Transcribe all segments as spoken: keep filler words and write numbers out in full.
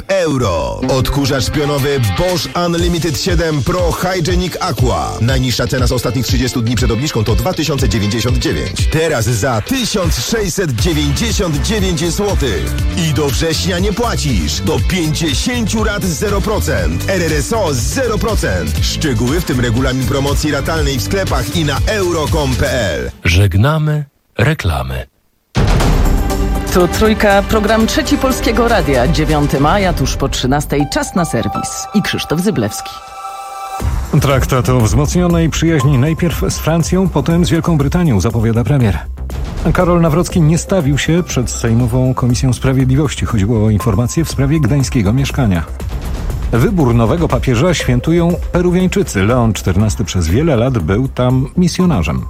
euro. Odkurzacz pionowy Bosch Unlimited siedem Pro Hygienic Aqua. Najniższa cena z ostatnich trzydziestu dni przed obniżką to dwa tysiące dziewięćdziesiąt dziewięć. Teraz za tysiąc sześćset dziewięćdziesiąt dziewięć złotych. I do września nie płacisz. Do pięćdziesiąt rat zero procent. R R S O zero procent. Szczegóły, w tym regulamin promocji ratalnej w sklepach i na euro kropka com kropka p l. Żegnamy reklamy. Tu Trójka, program Trzeci Polskiego Radia. dziewiątego maja, tuż po trzynastej. Czas na serwis. I Krzysztof Zyblewski. Traktat o wzmocnionej przyjaźni najpierw z Francją, potem z Wielką Brytanią, zapowiada premier. Karol Nawrocki nie stawił się przed Sejmową Komisją Sprawiedliwości. Chodziło o informacje w sprawie gdańskiego mieszkania. Wybór nowego papieża świętują Peruwiańczycy. Leon czternasty przez wiele lat był tam misjonarzem.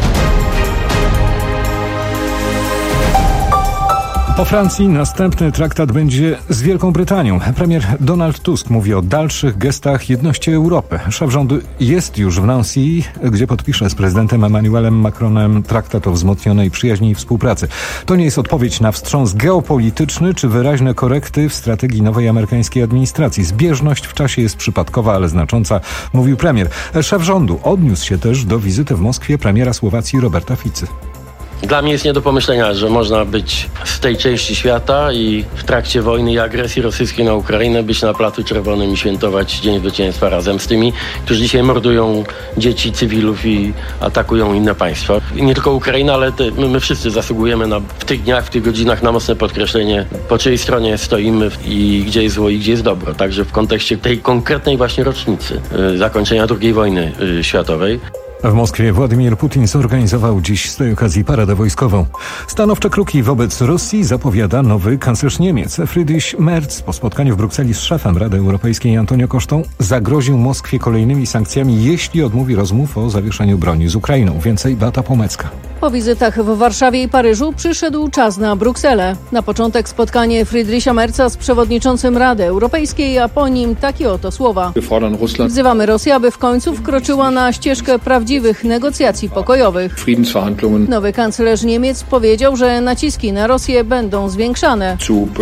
Po Francji następny traktat będzie z Wielką Brytanią. Premier Donald Tusk mówi o dalszych gestach jedności Europy. Szef rządu jest już w Nancy, gdzie podpisze z prezydentem Emmanuelem Macronem traktat o wzmocnionej przyjaźni i współpracy. To nie jest odpowiedź na wstrząs geopolityczny czy wyraźne korekty w strategii nowej amerykańskiej administracji. Zbieżność w czasie jest przypadkowa, ale znacząca, mówił premier. Szef rządu odniósł się też do wizyty w Moskwie premiera Słowacji Roberta Ficy. Dla mnie jest nie do pomyślenia, że można być z tej części świata i w trakcie wojny i agresji rosyjskiej na Ukrainę być na Placu Czerwonym i świętować Dzień Zwycięstwa razem z tymi, którzy dzisiaj mordują dzieci, cywilów i atakują inne państwa. I nie tylko Ukraina, ale te, my, my wszyscy zasługujemy na, w tych dniach, w tych godzinach na mocne podkreślenie, po czyjej stronie stoimy i gdzie jest zło i gdzie jest dobro. Także w kontekście tej konkretnej właśnie rocznicy y, zakończenia drugiej wojny y, światowej. W Moskwie Władimir Putin zorganizował dziś z tej okazji paradę wojskową. Stanowcze kroki wobec Rosji zapowiada nowy kanclerz Niemiec. Friedrich Merz po spotkaniu w Brukseli z szefem Rady Europejskiej Antonio Costą zagroził Moskwie kolejnymi sankcjami, jeśli odmówi rozmów o zawieszeniu broni z Ukrainą. Więcej Beata Pomecka. Po wizytach w Warszawie i Paryżu przyszedł czas na Brukselę. Na początek spotkanie Friedricha Merza z przewodniczącym Rady Europejskiej, a po nim takie oto słowa. Wzywamy Rosję, aby w końcu wkroczyła na ścieżkę prawdziwych negocjacji pokojowych. Nowy kanclerz Niemiec powiedział, że naciski na Rosję będą zwiększane.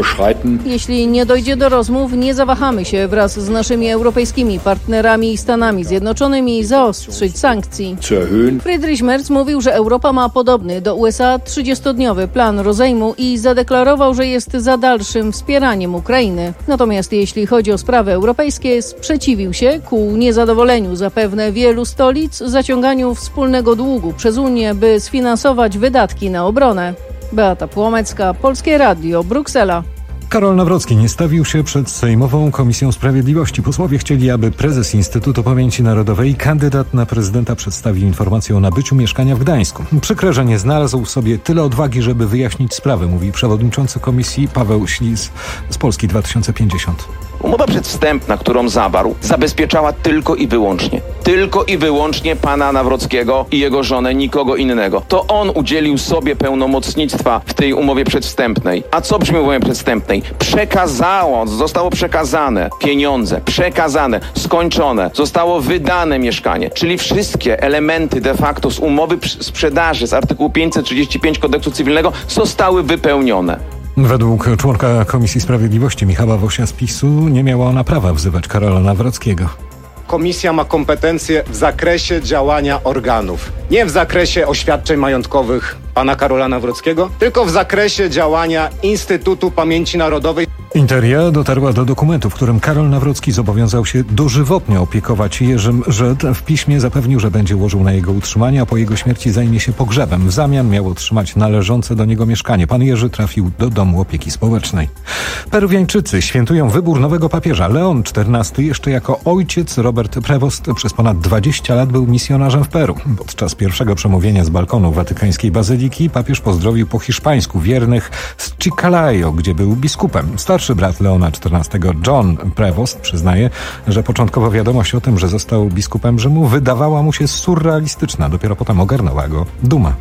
Jeśli nie dojdzie do rozmów, nie zawahamy się wraz z naszymi europejskimi partnerami i Stanami Zjednoczonymi zaostrzyć sankcji. Friedrich Merz mówił, że Europa ma podobny do U S A trzydziestodniowy plan rozejmu i zadeklarował, że jest za dalszym wspieraniem Ukrainy. Natomiast jeśli chodzi o sprawy europejskie, sprzeciwił się ku niezadowoleniu zapewne wielu stolic zaciąganiu wspólnego długu przez Unię, by sfinansować wydatki na obronę. Beata Płomecka, Polskie Radio, Bruksela. Karol Nawrocki nie stawił się przed Sejmową Komisją Sprawiedliwości. Posłowie chcieli, aby prezes Instytutu Pamięci Narodowej, kandydat na prezydenta, przedstawił informację o nabyciu mieszkania w Gdańsku. Przykre, że nie znalazł w sobie tyle odwagi, żeby wyjaśnić sprawę, mówi przewodniczący komisji Paweł Ślis z Polski dwa tysiące pięćdziesiąt. Umowa przedwstępna, którą zawarł, zabezpieczała tylko i wyłącznie, tylko i wyłącznie pana Nawrockiego i jego żonę, nikogo innego. To on udzielił sobie pełnomocnictwa w tej umowie przedwstępnej. A co brzmi w umowie przedwstępnej? Przekazało, zostało przekazane pieniądze, przekazane, skończone, zostało wydane mieszkanie, czyli wszystkie elementy de facto z umowy sprzedaży z artykułu pięćset trzydzieści pięć Kodeksu Cywilnego zostały wypełnione. Według członka Komisji Sprawiedliwości Michała Wosia z PiSu nie miała ona prawa wzywać Karola Nawrockiego. Komisja ma kompetencje w zakresie działania organów. Nie w zakresie oświadczeń majątkowych pana Karola Nawrockiego, tylko w zakresie działania Instytutu Pamięci Narodowej. Interia dotarła do dokumentu, w którym Karol Nawrocki zobowiązał się dożywotnie opiekować Jerzym Żed. W piśmie zapewnił, że będzie łożył na jego utrzymanie, a po jego śmierci zajmie się pogrzebem. W zamian miał otrzymać należące do niego mieszkanie. Pan Jerzy trafił do domu opieki społecznej. Peruwiańczycy świętują wybór nowego papieża. Leon czternasty jeszcze jako ojciec Robert Prevost przez ponad dwadzieścia lat był misjonarzem w Peru. Podczas pierwszego przemówienia z balkonu watykańskiej bazyliki papież pozdrowił po hiszpańsku wiernych z Chiclayo, gdzie był biskupem. Starszy brat Leona czternastego, John Prevost, przyznaje, że początkowo wiadomość o tym, że został biskupem Rzymu, wydawała mu się surrealistyczna. Dopiero potem ogarnęła go duma.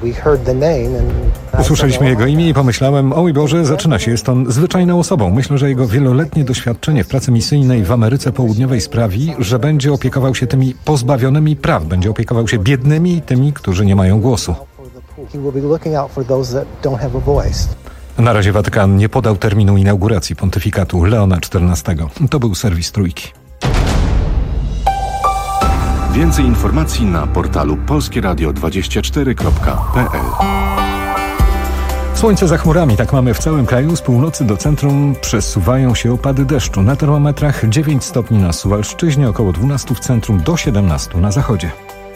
Usłyszeliśmy jego imię i pomyślałem, oj Boże, zaczyna się, jest on zwyczajną osobą. Myślę, że jego wieloletnie doświadczenie w pracy misyjnej w Ameryce Południowej sprawi, że będzie opiekował się tymi pozbawionymi praw, będzie opiekował się biednymi i tymi, którzy nie mają głosu. Na razie Watykan nie podał terminu inauguracji pontyfikatu Leona czternastego. To był serwis Trójki. Więcej informacji na portalu polskie radio dwadzieścia cztery kropka p l. Słońce za chmurami, tak mamy w całym kraju. Z północy do centrum przesuwają się opady deszczu. Na termometrach dziewięć stopni na Suwalszczyźnie, około dwanaście w centrum, do siedemnaście na zachodzie.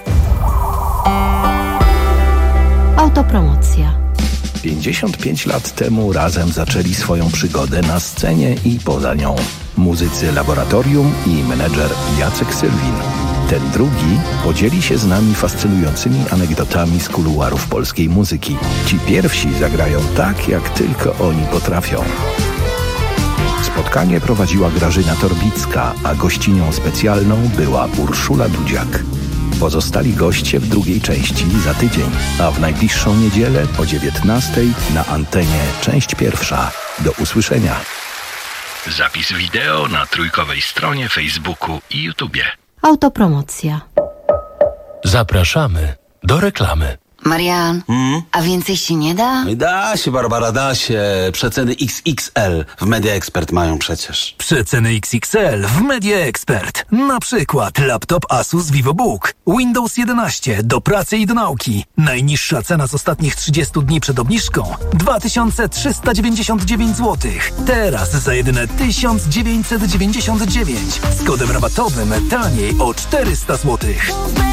Autopromocja. pięćdziesiąt pięć lat temu razem zaczęli swoją przygodę na scenie i poza nią. Muzycy Laboratorium i menedżer Jacek Sylwin. Ten drugi podzieli się z nami fascynującymi anegdotami z kuluarów polskiej muzyki. Ci pierwsi zagrają tak, jak tylko oni potrafią. Spotkanie prowadziła Grażyna Torbicka, a gościnią specjalną była Urszula Dudziak. Pozostali goście w drugiej części za tydzień, a w najbliższą niedzielę o dziewiętnastej na antenie część pierwsza. Do usłyszenia. Zapis wideo na trójkowej stronie Facebooku i YouTubie. Autopromocja. Zapraszamy do reklamy. Marian, hmm? a więcej się nie da? Da się, Barbara, da się. Przeceny X X L w Media Expert mają przecież. Przeceny X X L w Media Expert. Na przykład laptop Asus VivoBook, Windows jedenaście do pracy i do nauki. Najniższa cena z ostatnich trzydziestu dni przed obniżką dwa tysiące trzysta dziewięćdziesiąt dziewięć złotych. Teraz za jedyne tysiąc dziewięćset dziewięćdziesiąt dziewięć. Z kodem rabatowym taniej o czterysta złotych.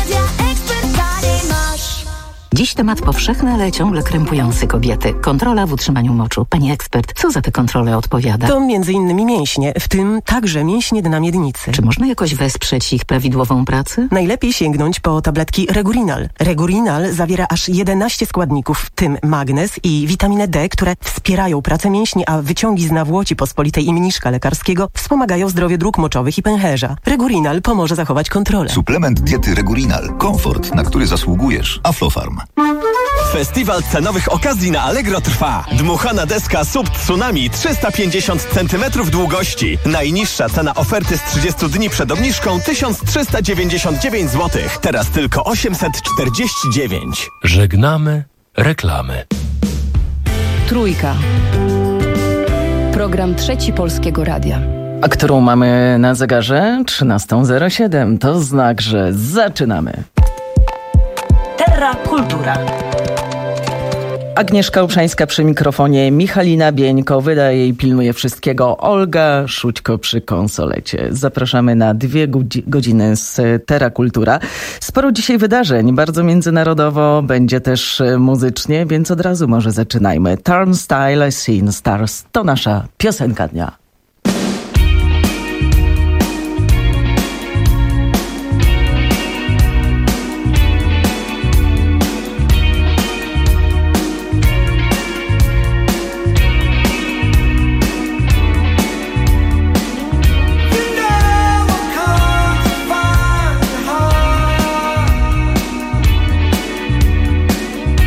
Dziś temat powszechny, ale ciągle krępujący kobiety. Kontrola w utrzymaniu moczu. Pani ekspert, co za te kontrole odpowiada? To między innymi mięśnie, w tym także mięśnie dna miednicy. Czy można jakoś wesprzeć ich prawidłową pracę? Najlepiej sięgnąć po tabletki Regurinal. Regurinal zawiera aż jedenaście składników, w tym magnez i witaminę D, które wspierają pracę mięśni, a wyciągi z nawłoci pospolitej i mniszka lekarskiego wspomagają zdrowie dróg moczowych i pęcherza. Regurinal pomoże zachować kontrolę. Suplement diety Regurinal. Komfort, na który zasługujesz. Aflofarm. Festiwal cenowych okazji na Allegro trwa. Dmuchana deska Sub Tsunami trzysta pięćdziesiąt centymetrów długości. Najniższa cena oferty z trzydziestu dni przed obniżką tysiąc trzysta dziewięćdziesiąt dziewięć złotych. Teraz tylko osiemset czterdzieści dziewięć. Żegnamy reklamy. Trójka. Program Trzeci Polskiego Radia. A którą mamy na zegarze? trzynasta zero siedem. To znak, że zaczynamy. Terra Kultura. Agnieszka Upszańska przy mikrofonie, Michalina Bieńko wydaje i pilnuje wszystkiego, Olga Szućko przy konsolecie. Zapraszamy na dwie godziny z Terra Kultura. Sporo dzisiaj wydarzeń, bardzo międzynarodowo, będzie też muzycznie, więc od razu może zaczynajmy. Turnstile Seen Stars to nasza piosenka dnia.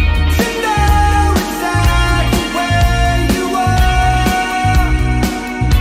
Know exactly where you are.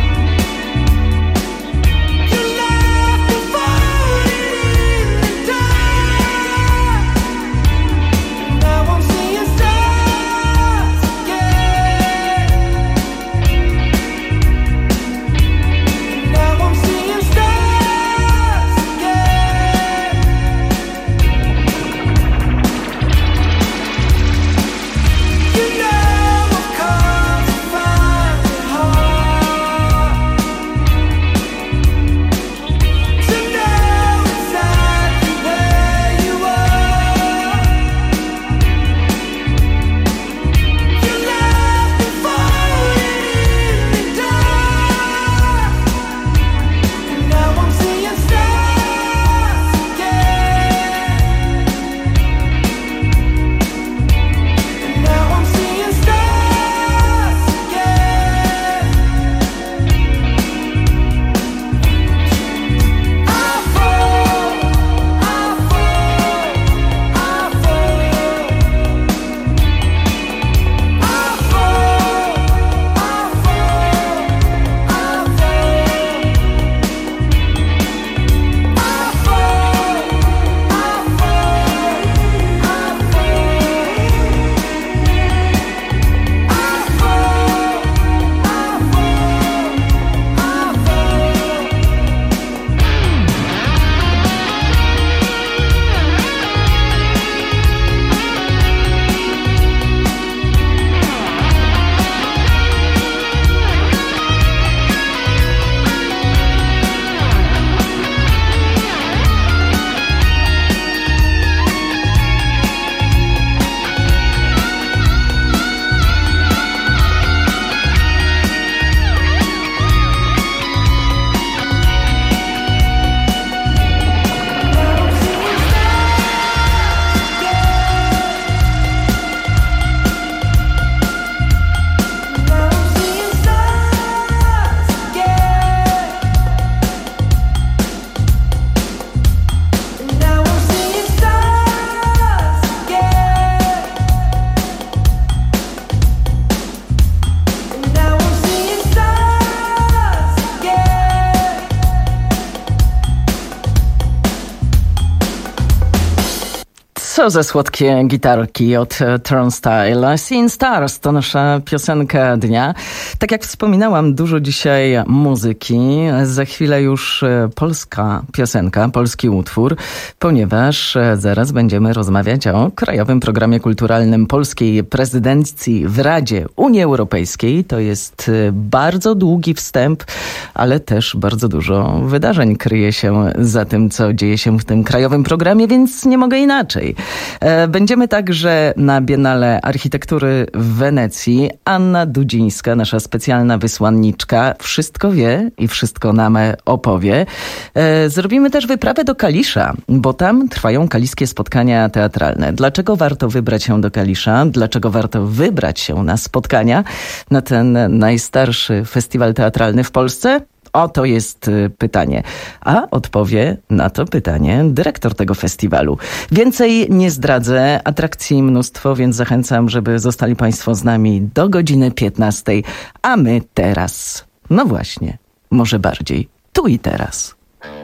Co za słodkie gitarki od Turnstile. Seeing Stars to nasza piosenka dnia. Tak jak wspominałam, dużo dzisiaj muzyki. Za chwilę już polska piosenka, polski utwór, ponieważ zaraz będziemy rozmawiać o Krajowym Programie Kulturalnym polskiej prezydencji w Radzie Unii Europejskiej. To jest bardzo długi wstęp, ale też bardzo dużo wydarzeń kryje się za tym, co dzieje się w tym krajowym programie, więc nie mogę inaczej. Będziemy także na Biennale Architektury w Wenecji. Anna Dudzińska, nasza specjalna wysłanniczka, wszystko wie i wszystko nam opowie. Zrobimy też wyprawę do Kalisza, bo tam trwają kaliskie spotkania teatralne. Dlaczego warto wybrać się do Kalisza? Dlaczego warto wybrać się na spotkania na ten najstarszy festiwal teatralny w Polsce? Oto jest pytanie. A odpowie na to pytanie dyrektor tego festiwalu. Więcej nie zdradzę, atrakcji mnóstwo, więc zachęcam, żeby zostali Państwo z nami do godziny piętnastej. A my teraz, no właśnie, może bardziej tu i teraz.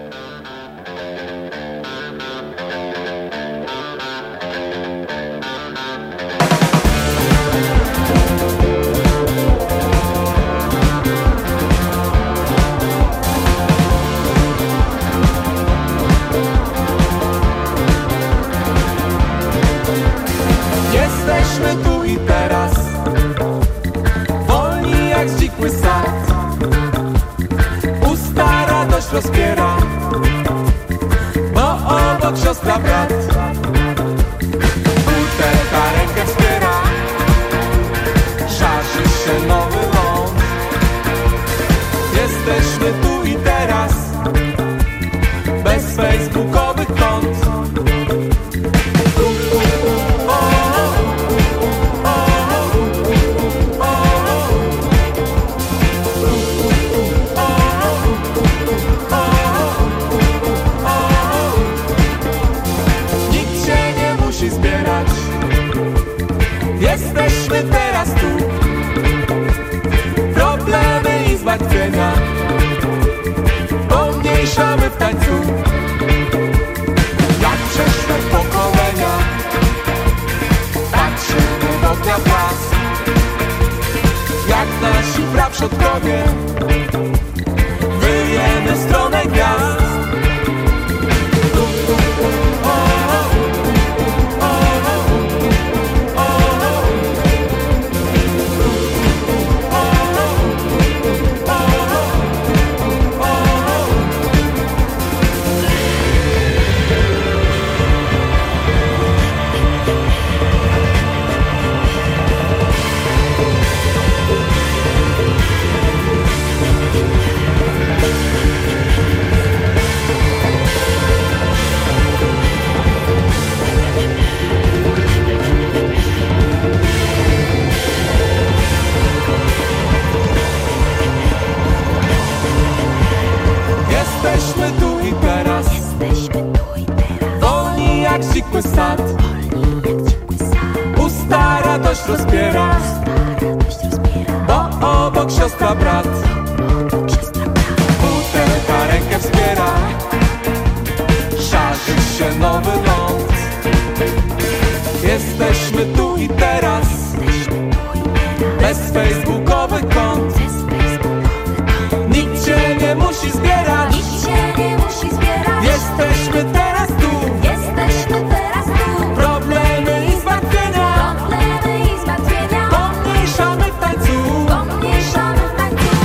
Rozpiera, bo obok siostra brat, butelka rękę wspiera, szarzy się nowy ląd. Jesteśmy tu i teraz, bez facebookowych kont. Jesteśmy teraz tu, problemy i zmartwienia pomniejszamy w tańcu. Jak przeszłe pokolenia patrzymy w ognia blask, jak nasi praprzodkowie wyjemy w stronę gwiazd. Jesteśmy tu i teraz, wolni jak zikły sad, usta radość rozpiera, bo obok siostra brat, butelka rękę wspiera, szarzy się nowy ląd. Jesteśmy tu i teraz, bez facebookowych kont. Nikt się nie musi zbierać, nikt się nie musi zbierać. Jesteśmy teraz tu, jesteśmy teraz tu. Problemy i zmartwienia, problemy i zmartwienia pomniejszamy w tańcu, pomniejszamy w tańcu.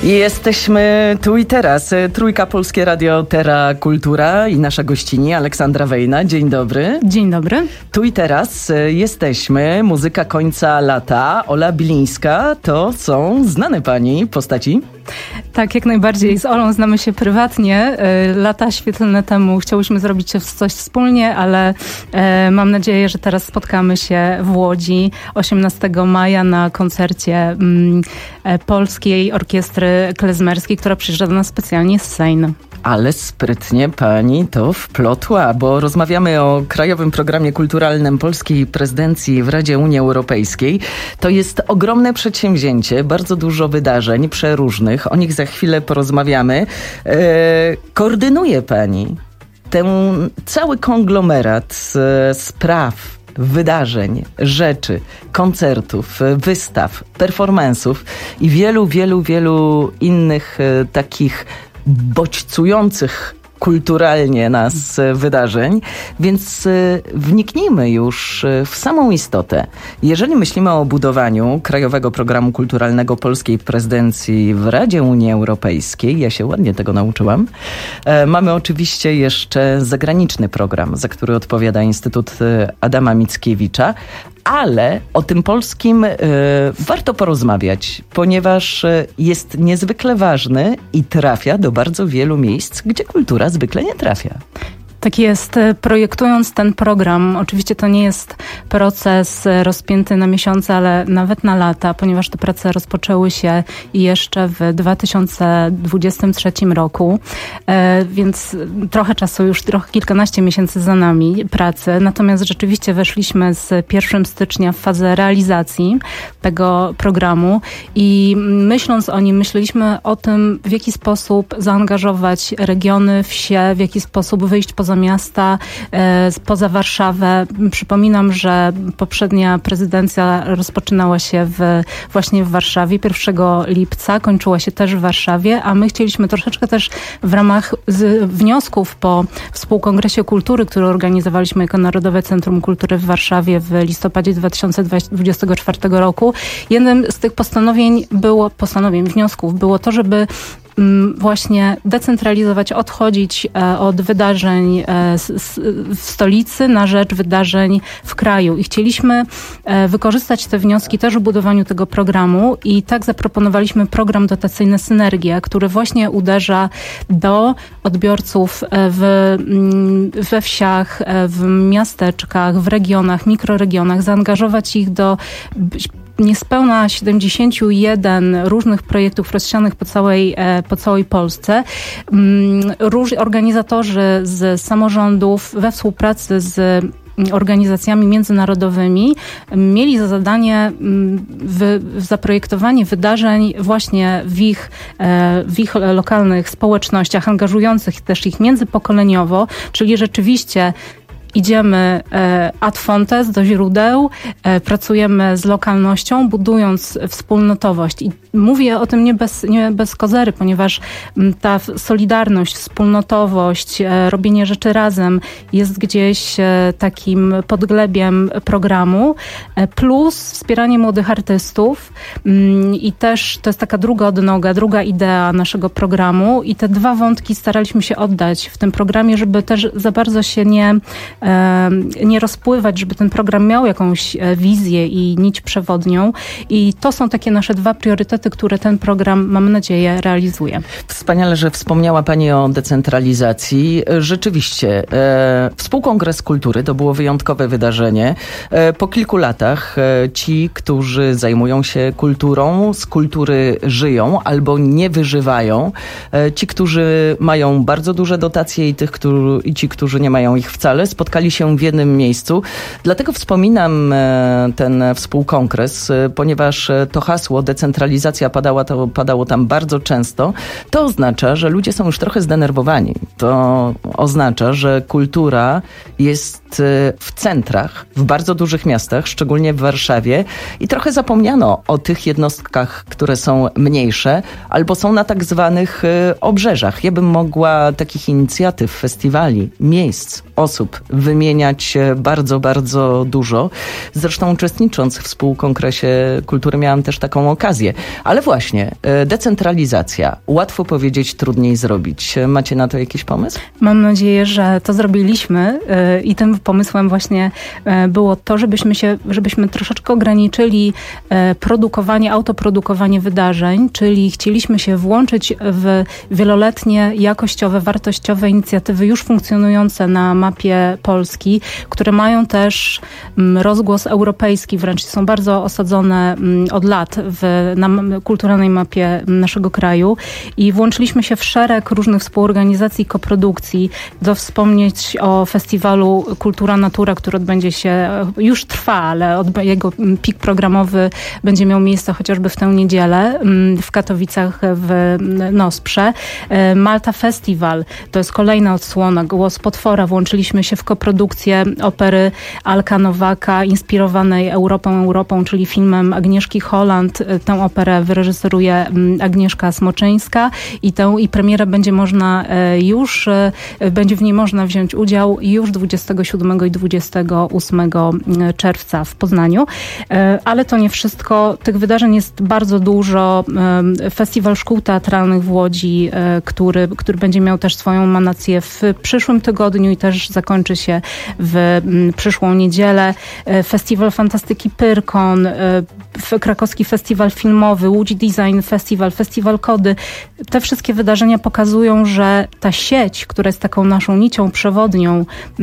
Jesteśmy tu i teraz. Trójka Polskie Radio Terra Kultura i nasza gościni Aleksandra Wejna. Dzień dobry. Dzień dobry. Tu i teraz jesteśmy. Muzyka końca lata. Ola Bilińska to są znane pani postaci? Tak, jak najbardziej. Z Olą znamy się prywatnie. Lata świetlne temu chciałyśmy zrobić coś wspólnie, ale mam nadzieję, że teraz spotkamy się w Łodzi osiemnastego maja na koncercie Polskiej Orkiestry Klezmerskiej, która przyjeżdża do nas specjalnie z Sejnu. Ale sprytnie pani to wplotła, bo rozmawiamy o Krajowym Programie Kulturalnym Polskiej Prezydencji w Radzie Unii Europejskiej. To jest ogromne przedsięwzięcie, bardzo dużo wydarzeń przeróżnych, o nich za chwilę porozmawiamy. Eee, koordynuje pani ten cały konglomerat e, spraw, wydarzeń, rzeczy, koncertów, wystaw, performansów i wielu, wielu, wielu innych e, takich bodźcujących kulturalnie nas wydarzeń, więc wniknijmy już w samą istotę. Jeżeli myślimy o budowaniu Krajowego Programu Kulturalnego Polskiej Prezydencji w Radzie Unii Europejskiej, ja się ładnie tego nauczyłam, mamy oczywiście jeszcze zagraniczny program, za który odpowiada Instytut Adama Mickiewicza, ale o tym polskim y, warto porozmawiać, ponieważ y, jest niezwykle ważny i trafia do bardzo wielu miejsc, gdzie kultura zwykle nie trafia. Tak jest. Projektując ten program, oczywiście to nie jest proces rozpięty na miesiące, ale nawet na lata, ponieważ te prace rozpoczęły się jeszcze w dwa tysiące dwudziestym trzecim roku, więc trochę czasu, już trochę kilkanaście miesięcy za nami pracy. Natomiast rzeczywiście weszliśmy z pierwszego stycznia w fazę realizacji tego programu i myśląc o nim, myśleliśmy o tym, w jaki sposób zaangażować regiony, wsie, w jaki sposób wyjść poza miasta, e, poza Warszawę. Przypominam, że poprzednia prezydencja rozpoczynała się w, właśnie w Warszawie pierwszego lipca, kończyła się też w Warszawie, a my chcieliśmy troszeczkę też w ramach z wniosków po Współkongresie Kultury, który organizowaliśmy jako Narodowe Centrum Kultury w Warszawie w listopadzie dwa tysiące dwudziestego czwartego roku. Jednym z tych postanowień było, postanowień, wniosków było to, żeby właśnie decentralizować, odchodzić od wydarzeń w stolicy na rzecz wydarzeń w kraju. I chcieliśmy wykorzystać te wnioski też w budowaniu tego programu i tak zaproponowaliśmy program dotacyjny Synergia, który właśnie uderza do odbiorców w, we wsiach, w miasteczkach, w regionach, mikroregionach, zaangażować ich do niespełna siedemdziesiąt jeden różnych projektów rozsianych po całej, po całej Polsce. Róż, organizatorzy z samorządów we współpracy z organizacjami międzynarodowymi mieli za zadanie wy, zaprojektowanie wydarzeń właśnie w ich, w ich lokalnych społecznościach, angażujących też ich międzypokoleniowo, czyli rzeczywiście idziemy ad fontes, do źródeł, pracujemy z lokalnością, budując wspólnotowość. I mówię o tym nie bez, nie bez kozery, ponieważ ta solidarność, wspólnotowość, robienie rzeczy razem jest gdzieś takim podglebiem programu, plus wspieranie młodych artystów i też to jest taka druga odnoga, druga idea naszego programu i te dwa wątki staraliśmy się oddać w tym programie, żeby też za bardzo się nie nie rozpływać, żeby ten program miał jakąś wizję i nić przewodnią. I to są takie nasze dwa priorytety, które ten program, mam nadzieję, realizuje. Wspaniale, że wspomniała pani o decentralizacji. Rzeczywiście, e, Współkongres Kultury to było wyjątkowe wydarzenie. E, po kilku latach e, ci, którzy zajmują się kulturą, z kultury żyją albo nie wyżywają. E, ci, którzy mają bardzo duże dotacje i, tych, którzy, i ci, którzy nie mają ich wcale, spotkali się w jednym miejscu. Dlatego wspominam ten współkongres, ponieważ to hasło decentralizacja padało, to, padało tam bardzo często. To oznacza, że ludzie są już trochę zdenerwowani. To oznacza, że kultura jest w centrach, w bardzo dużych miastach, szczególnie w Warszawie i trochę zapomniano o tych jednostkach, które są mniejsze albo są na tak zwanych obrzeżach. Ja bym mogła takich inicjatyw, festiwali, miejsc, osób wymieniać bardzo, bardzo dużo. Zresztą uczestnicząc w Współkongresie Kultury miałam też taką okazję. Ale właśnie, decentralizacja. Łatwo powiedzieć, trudniej zrobić. Macie na to jakiś pomysł? Mam nadzieję, że to zrobiliśmy i tym pomysłem właśnie było to, żebyśmy się, żebyśmy troszeczkę ograniczyli produkowanie, autoprodukowanie wydarzeń, czyli chcieliśmy się włączyć w wieloletnie, jakościowe, wartościowe inicjatywy już funkcjonujące na mapie Polski, które mają też rozgłos europejski, wręcz są bardzo osadzone od lat w na kulturalnej mapie naszego kraju i włączyliśmy się w szereg różnych współorganizacji i koprodukcji. Do wspomnieć o festiwalu Kultura Natura, który odbędzie się, już trwa, ale od, jego pik programowy będzie miał miejsce chociażby w tę niedzielę w Katowicach w Nosprze. Malta Festival, to jest kolejna odsłona, Głos Potwora. Włączyliśmy się w koprodukcję opery Alka Nowaka, inspirowanej Europą, Europą, czyli filmem Agnieszki Holland. Tę operę wyreżyseruje Agnieszka Smoczyńska i tę i premierę będzie można już, będzie w niej można wziąć udział już dwudziestego siódmego i dwudziestego ósmego czerwca w Poznaniu. Ale to nie wszystko. Tych wydarzeń jest bardzo dużo. Festiwal Szkół Teatralnych w Łodzi, który, który będzie miał też swoją emanację w przyszłym tygodniu i też zakończy się w przyszłą niedzielę. Festiwal Fantastyki Pyrkon, Krakowski Festiwal Filmowy, Łódź Design Festival, Festiwal Kody. Te wszystkie wydarzenia pokazują, że ta sieć, która jest taką naszą nicią przewodnią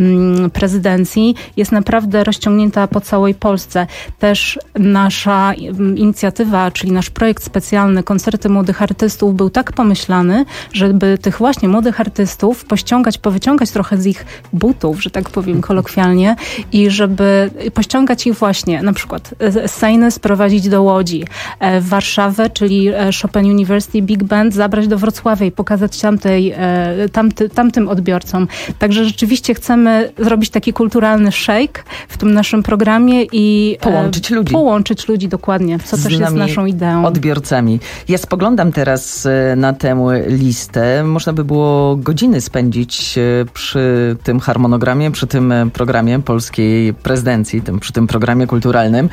prezydencji, jest naprawdę rozciągnięta po całej Polsce. Też nasza inicjatywa, czyli nasz projekt specjalny Koncerty Młodych Artystów był tak pomyślany, żeby tych właśnie młodych artystów pościągać, powyciągać trochę z ich butów, że tak powiem kolokwialnie, i żeby pościągać ich właśnie na przykład z Sejny sprowadzić do Łodzi, w Warszawę, czyli Chopin University Big Band zabrać do Wrocławia i pokazać tamtej, tamty, tamtym odbiorcom. Także rzeczywiście chcemy zrobić taki kulturalny shake w tym naszym programie i połączyć ludzi. Połączyć ludzi, dokładnie, co też jest naszą ideą. Odbiorcami. Ja spoglądam teraz na tę listę. Można by było godziny spędzić przy tym harmonogramie, przy tym programie polskiej prezydencji, tym, przy tym programie kulturalnym.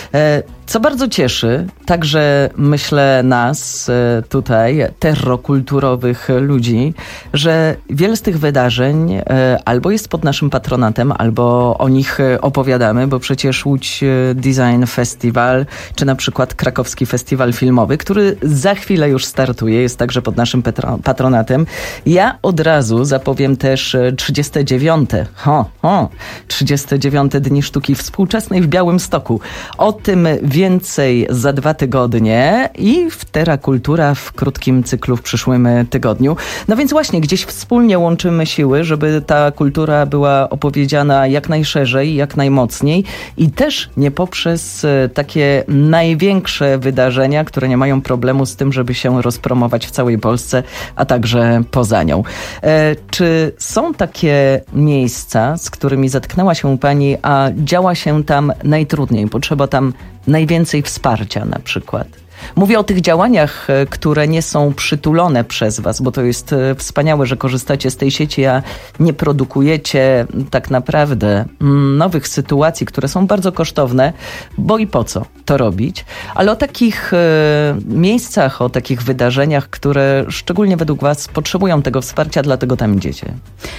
Co bardzo cieszy, także myślę nas tutaj, terrokulturowych ludzi, że wiele z tych wydarzeń albo jest pod naszym patronatem, albo o nich opowiadamy, bo przecież Łódź Design Festival, czy na przykład Krakowski Festiwal Filmowy, który za chwilę już startuje, jest także pod naszym patronatem. Ja od razu zapowiem też trzydzieste dziewiąte Ho, ho, trzydzieste dziewiąte Dni Sztuki Współczesnej w Białymstoku. O tym więcej za dwa tygodnie i w Terra Kultura w krótkim cyklu w przyszłym tygodniu. No więc właśnie gdzieś wspólnie łączymy siły, żeby ta kultura była opowiedziana jak najszerzej, jak najmocniej i też nie poprzez takie największe wydarzenia, które nie mają problemu z tym, żeby się rozpromować w całej Polsce, a także poza nią. E, czy są takie miejsca, z którymi zetknęła się pani, a działa się tam najtrudniej? Potrzeba tam najwięcej wsparcia na przykład. Mówię o tych działaniach, które nie są przytulone przez was, bo to jest wspaniałe, że korzystacie z tej sieci, a nie produkujecie tak naprawdę nowych sytuacji, które są bardzo kosztowne, bo i po co to robić. Ale o takich miejscach, o takich wydarzeniach, które szczególnie według was potrzebują tego wsparcia, dlatego tam idziecie.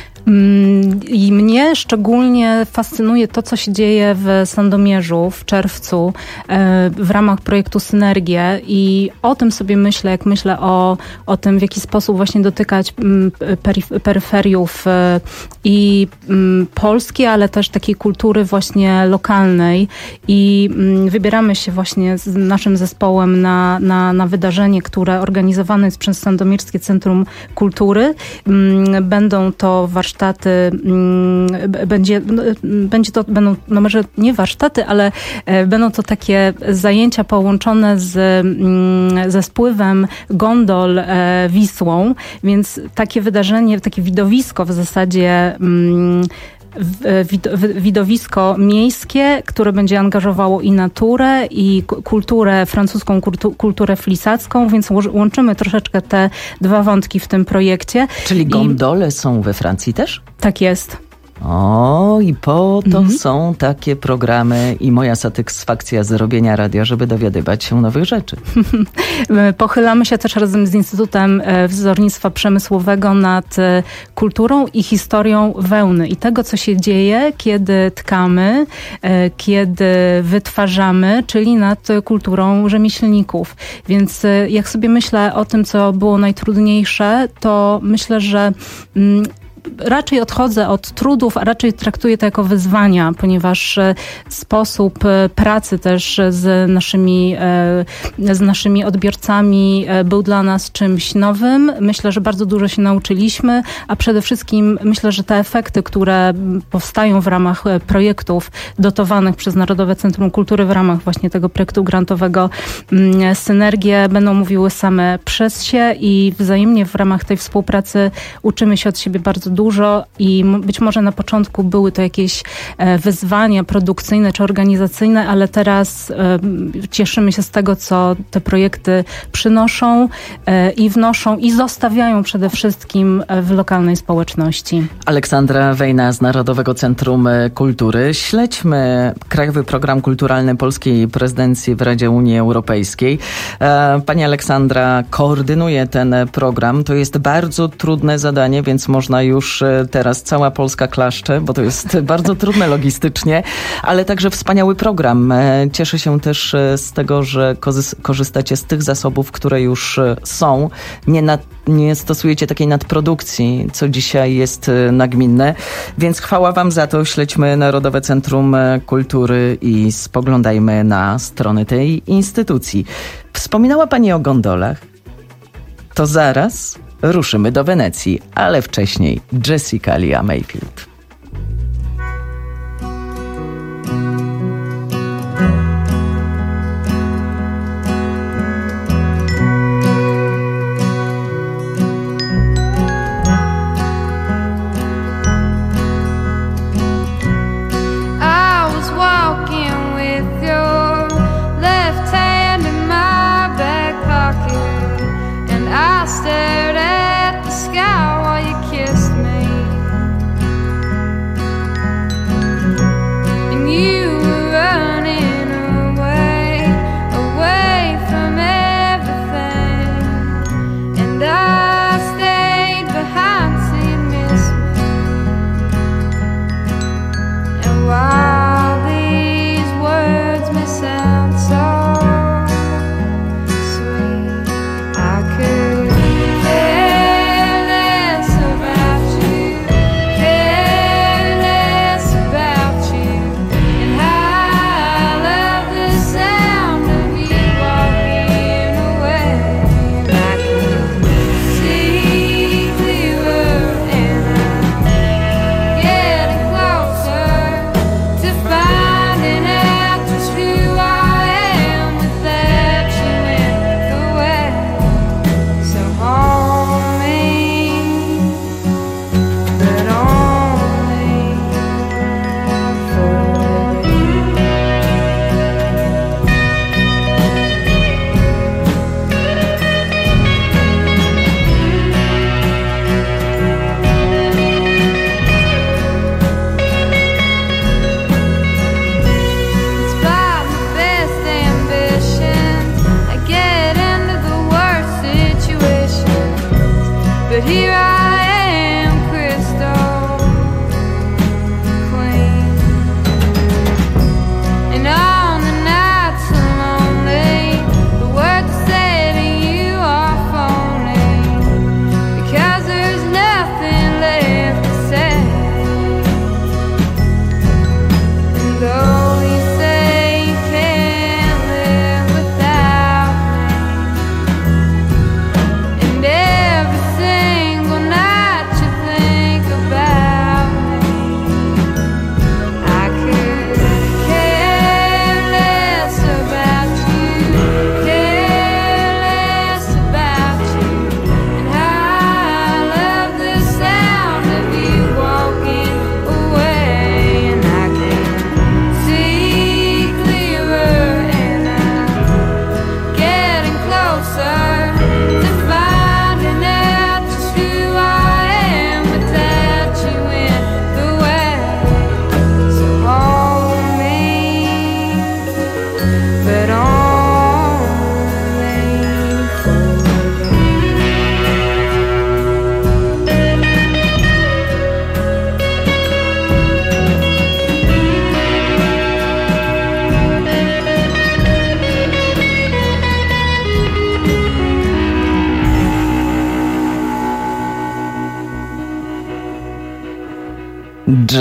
I mnie szczególnie fascynuje to, co się dzieje w Sandomierzu w czerwcu w ramach projektu Synergie i o tym sobie myślę, jak myślę o, o tym, w jaki sposób właśnie dotykać peryferiów i polskiej, ale też takiej kultury właśnie lokalnej i wybieramy się właśnie z naszym zespołem na, na, na wydarzenie, które organizowane jest przez Sandomierskie Centrum Kultury. Będą to warsztaty, będzie, będzie to, będą, no może nie warsztaty, ale będą to takie zajęcia połączone z, ze spływem gondol Wisłą, więc takie wydarzenie, takie widowisko w zasadzie widowisko miejskie, które będzie angażowało i naturę, i kulturę, francuską kulturę flisacką, więc łączymy troszeczkę te dwa wątki w tym projekcie. Czyli gondole I... są we Francji też? Tak jest. O, i po to mhm. są takie programy i moja satysfakcja z robienia radia, żeby dowiadywać się nowych rzeczy. Pochylamy się też razem z Instytutem Wzornictwa Przemysłowego nad kulturą i historią wełny i tego, co się dzieje, kiedy tkamy, kiedy wytwarzamy, czyli nad kulturą rzemieślników. Więc jak sobie myślę o tym, co było najtrudniejsze, to myślę, że mm, raczej odchodzę od trudów, a raczej traktuję to jako wyzwania, ponieważ sposób pracy też z naszymi, z naszymi odbiorcami był dla nas czymś nowym. Myślę, że bardzo dużo się nauczyliśmy, a przede wszystkim myślę, że te efekty, które powstają w ramach projektów dotowanych przez Narodowe Centrum Kultury w ramach właśnie tego projektu grantowego Synergie będą mówiły same przez się i wzajemnie w ramach tej współpracy uczymy się od siebie bardzo dużo i być może na początku były to jakieś wyzwania produkcyjne czy organizacyjne, ale teraz cieszymy się z tego, co te projekty przynoszą i wnoszą i zostawiają przede wszystkim w lokalnej społeczności. Aleksandra Wejna z Narodowego Centrum Kultury. Śledźmy Krajowy Program Kulturalny Polskiej Prezydencji w Radzie Unii Europejskiej. Pani Aleksandra koordynuje ten program. To jest bardzo trudne zadanie, więc można już teraz cała Polska klaszcze, bo to jest bardzo trudne logistycznie, ale także wspaniały program. Cieszę się też z tego, że korzystacie z tych zasobów, które już są. Nie, nad, nie stosujecie takiej nadprodukcji, co dzisiaj jest nagminne, więc chwała wam za to. Śledźmy Narodowe Centrum Kultury i spoglądajmy na strony tej instytucji. Wspominała pani o gondolach. To zaraz ruszymy do Wenecji, ale wcześniej Jessica Lia Mayfield.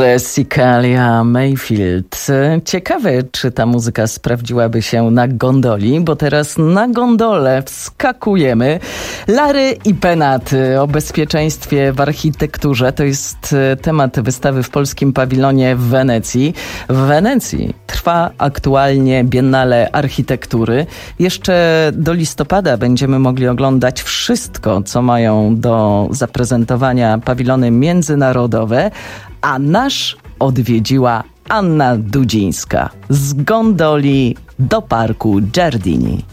Jessica Mayfield. Ciekawe, czy ta muzyka sprawdziłaby się na gondoli, bo teraz na gondolę wskakujemy. Lary i penaty o bezpieczeństwie w architekturze to jest temat wystawy w polskim pawilonie w Wenecji. W Wenecji trwa aktualnie Biennale Architektury. Jeszcze do listopada będziemy mogli oglądać wszystko, co mają do zaprezentowania pawilony międzynarodowe, a nasz odwiedziła Anna Dudzińska z gondoli do parku Giardini.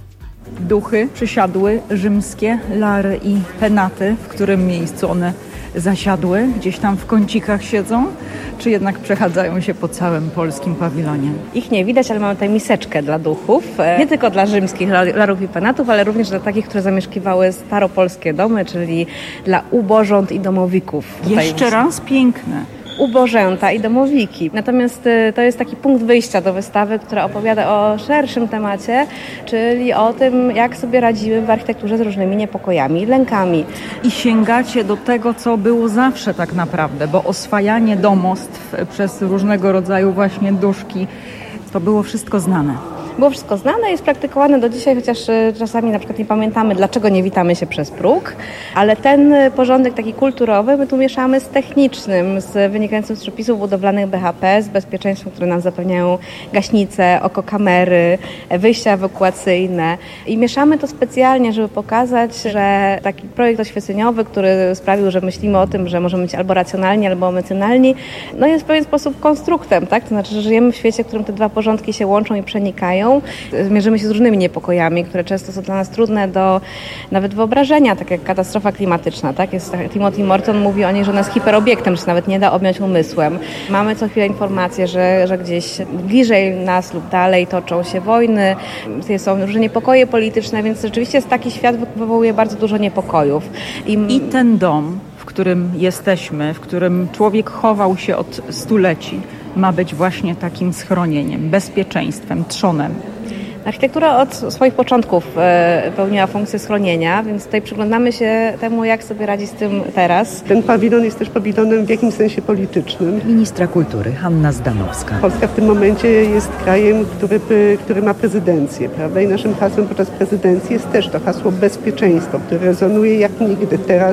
Duchy przysiadły rzymskie, lary i penaty, w którym miejscu one zasiadły, gdzieś tam w kącikach siedzą, czy jednak przechadzają się po całym polskim pawilonie? Ich nie widać, ale mamy tutaj miseczkę dla duchów. Nie tylko dla rzymskich larów i penatów, ale również dla takich, które zamieszkiwały staropolskie domy, czyli dla ubożąt i domowików. Tutaj Jeszcze raz piękne. Ubożęta i domowiki. Natomiast to jest taki punkt wyjścia do wystawy, która opowiada o szerszym temacie, czyli o tym, jak sobie radzimy w architekturze z różnymi niepokojami, lękami. I sięgacie do tego, co było zawsze tak naprawdę, bo oswajanie domostw przez różnego rodzaju właśnie duszki, to było wszystko znane. Było wszystko znane, jest praktykowane do dzisiaj, chociaż czasami na przykład nie pamiętamy, dlaczego nie witamy się przez próg, ale ten porządek taki kulturowy my tu mieszamy z technicznym, z wynikającym z przepisów budowlanych B H P, z bezpieczeństwem, które nam zapewniają gaśnice, okokamery, wyjścia ewakuacyjne i mieszamy to specjalnie, żeby pokazać, że taki projekt oświeceniowy, który sprawił, że myślimy o tym, że możemy być albo racjonalni, albo emocjonalni, no jest w pewien sposób konstruktem, tak? To znaczy, że żyjemy w świecie, w którym te dwa porządki się łączą i przenikają. Mierzymy się z różnymi niepokojami, które często są dla nas trudne do nawet wyobrażenia, tak jak katastrofa klimatyczna. Tak? Jest, Timothy Morton mówi o niej, że ona jest hiperobiektem, że się nawet nie da objąć umysłem. Mamy co chwilę informacje, że, że gdzieś bliżej nas lub dalej toczą się wojny, są różne niepokoje polityczne, więc rzeczywiście taki świat wywołuje bardzo dużo niepokojów. I, I ten dom, w którym jesteśmy, w którym człowiek chował się od stuleci, ma być właśnie takim schronieniem, bezpieczeństwem, trzonem. Architektura od swoich początków pełniła funkcję schronienia, więc tutaj przyglądamy się temu, jak sobie radzi z tym teraz. Ten pawilon jest też pawilonem w jakimś sensie politycznym. Ministra kultury Hanna Zdanowska. Polska w tym momencie jest krajem, który, który ma prezydencję, prawda? I naszym hasłem podczas prezydencji jest też to hasło bezpieczeństwo, które rezonuje jak nigdy teraz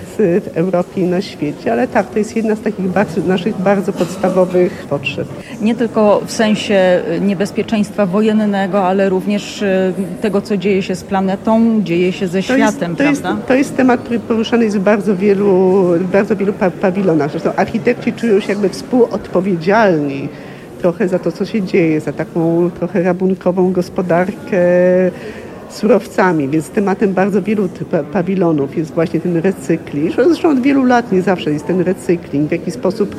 w Europie i na świecie, ale tak, to jest jedna z takich bardzo, naszych bardzo podstawowych potrzeb. Nie tylko w sensie niebezpieczeństwa wojennego, ale również tego, co dzieje się z planetą, dzieje się ze to światem, jest, to prawda? Jest, to jest temat, który poruszany jest w bardzo wielu, w bardzo wielu pa- pawilonach. Zresztą architekci czują się jakby współodpowiedzialni trochę za to, co się dzieje, za taką trochę rabunkową gospodarkę surowcami, więc tematem bardzo wielu pawilonów jest właśnie ten recykling. Zresztą od wielu lat nie zawsze jest ten recykling, w jaki sposób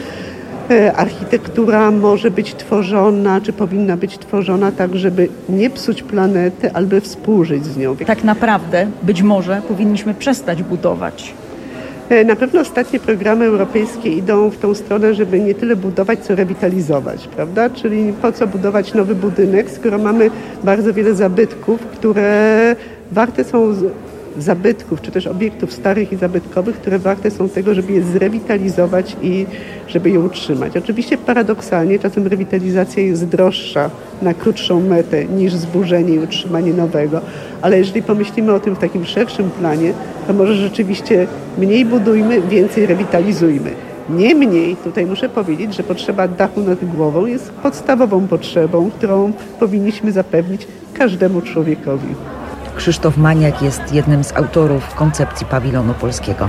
architektura może być tworzona, czy powinna być tworzona tak, żeby nie psuć planety, albo współżyć z nią. Tak naprawdę być może powinniśmy przestać budować. Na pewno ostatnie programy europejskie idą w tą stronę, żeby nie tyle budować, co rewitalizować, prawda? Czyli po co budować nowy budynek, skoro mamy bardzo wiele zabytków, które warte są zabytków, czy też obiektów starych i zabytkowych, które warte są tego, żeby je zrewitalizować i żeby je utrzymać. Oczywiście paradoksalnie czasem rewitalizacja jest droższa na krótszą metę niż zburzenie i utrzymanie nowego, ale jeżeli pomyślimy o tym w takim szerszym planie, to może rzeczywiście mniej budujmy, więcej rewitalizujmy. Niemniej, tutaj muszę powiedzieć, że potrzeba dachu nad głową jest podstawową potrzebą, którą powinniśmy zapewnić każdemu człowiekowi. Krzysztof Maniak jest jednym z autorów koncepcji pawilonu polskiego.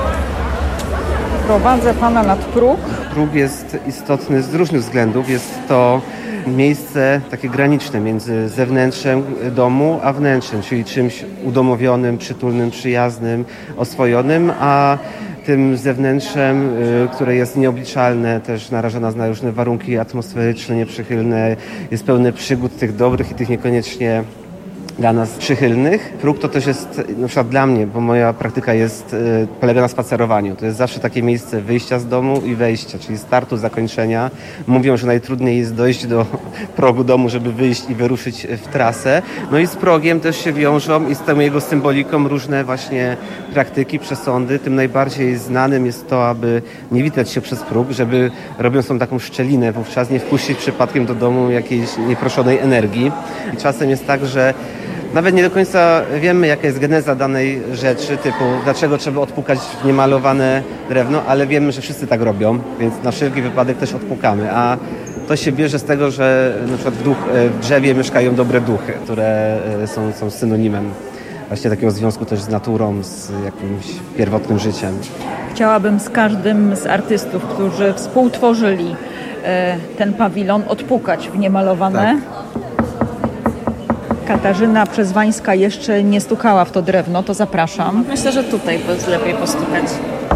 Prowadzę pana nad próg. Próg jest istotny z różnych względów. Jest to miejsce takie graniczne między zewnętrzem domu a wnętrzem, czyli czymś udomowionym, przytulnym, przyjaznym, oswojonym, a tym zewnętrzem, które jest nieobliczalne, też narażone na różne warunki atmosferyczne, nieprzychylne, jest pełne przygód tych dobrych i tych niekoniecznie dla nas przychylnych. Próg to też jest, na przykład dla mnie, bo moja praktyka jest, polega na spacerowaniu. To jest zawsze takie miejsce wyjścia z domu i wejścia, czyli startu, zakończenia. Mówią, że najtrudniej jest dojść do progu domu, żeby wyjść i wyruszyć w trasę. No i z progiem też się wiążą i z tą jego symboliką różne właśnie praktyki, przesądy. Tym najbardziej znanym jest to, aby nie witać się przez próg, żeby robiąc tą taką szczelinę, wówczas nie wpuścić przypadkiem do domu jakiejś nieproszonej energii. I czasem jest tak, że nawet nie do końca wiemy, jaka jest geneza danej rzeczy, typu dlaczego trzeba odpukać w niemalowane drewno, ale wiemy, że wszyscy tak robią, więc na wszelki wypadek też odpukamy. A to się bierze z tego, że na przykład w, duch, w drzewie mieszkają dobre duchy, które są, są synonimem właśnie takiego związku też z naturą, z jakimś pierwotnym życiem. Chciałabym z każdym z artystów, którzy współtworzyli e, ten pawilon, odpukać w niemalowane. Tak. Katarzyna Przezwańska jeszcze nie stukała w to drewno, to zapraszam. Myślę, że tutaj jest lepiej postukać.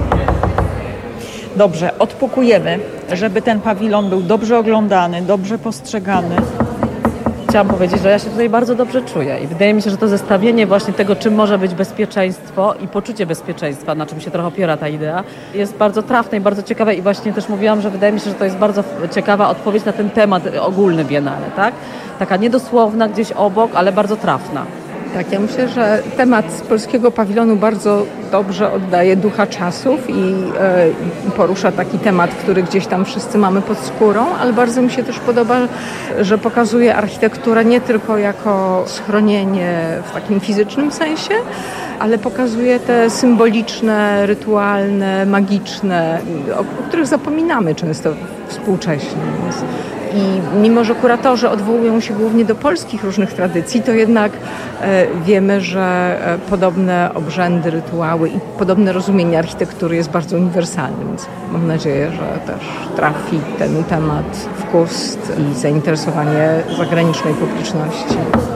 Dobrze, odpukujemy, żeby ten pawilon był dobrze oglądany, dobrze postrzegany. Chciałam powiedzieć, że ja się tutaj bardzo dobrze czuję i wydaje mi się, że to zestawienie właśnie tego, czym może być bezpieczeństwo i poczucie bezpieczeństwa, na czym się trochę opiera ta idea, jest bardzo trafne i bardzo ciekawe i właśnie też mówiłam, że wydaje mi się, że to jest bardzo ciekawa odpowiedź na ten temat ogólny Biennale, tak? Taka niedosłowna gdzieś obok, ale bardzo trafna. Tak, ja myślę, że temat polskiego pawilonu bardzo dobrze oddaje ducha czasów i e, porusza taki temat, który gdzieś tam wszyscy mamy pod skórą, ale bardzo mi się też podoba, że pokazuje architekturę nie tylko jako schronienie w takim fizycznym sensie, ale pokazuje te symboliczne, rytualne, magiczne, o, o których zapominamy często współcześnie. I mimo, że kuratorzy odwołują się głównie do polskich różnych tradycji, to jednak e, wiemy, że e, podobne obrzędy, rytuały i podobne rozumienie architektury jest bardzo uniwersalne, więc mam nadzieję, że też trafi ten temat w gust i zainteresowanie zagranicznej publiczności.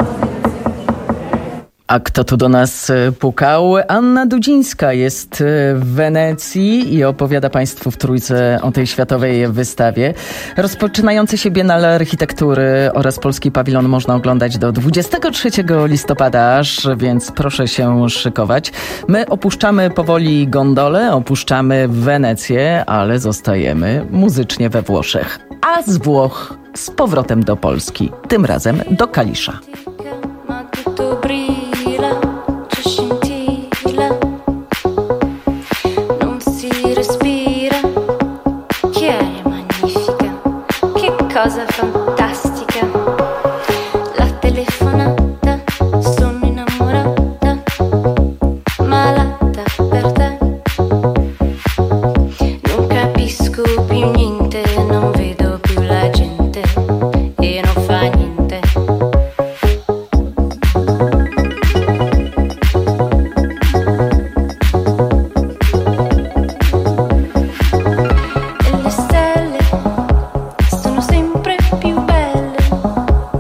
A kto tu do nas pukał? Anna Dudzińska jest w Wenecji i opowiada Państwu w Trójce o tej światowej wystawie. Rozpoczynający się Biennale Architektury oraz Polski Pawilon można oglądać do dwudziestego trzeciego listopada aż, więc proszę się szykować. My opuszczamy powoli gondolę, opuszczamy Wenecję, ale zostajemy muzycznie we Włoszech. A z Włoch z powrotem do Polski, tym razem do Kalisza. Cosa fantastica, la telefonata, sono innamorata, malata per te. Non capisco più niente, non vedo più la gente e non fa niente. E le stelle sono sempre più belle.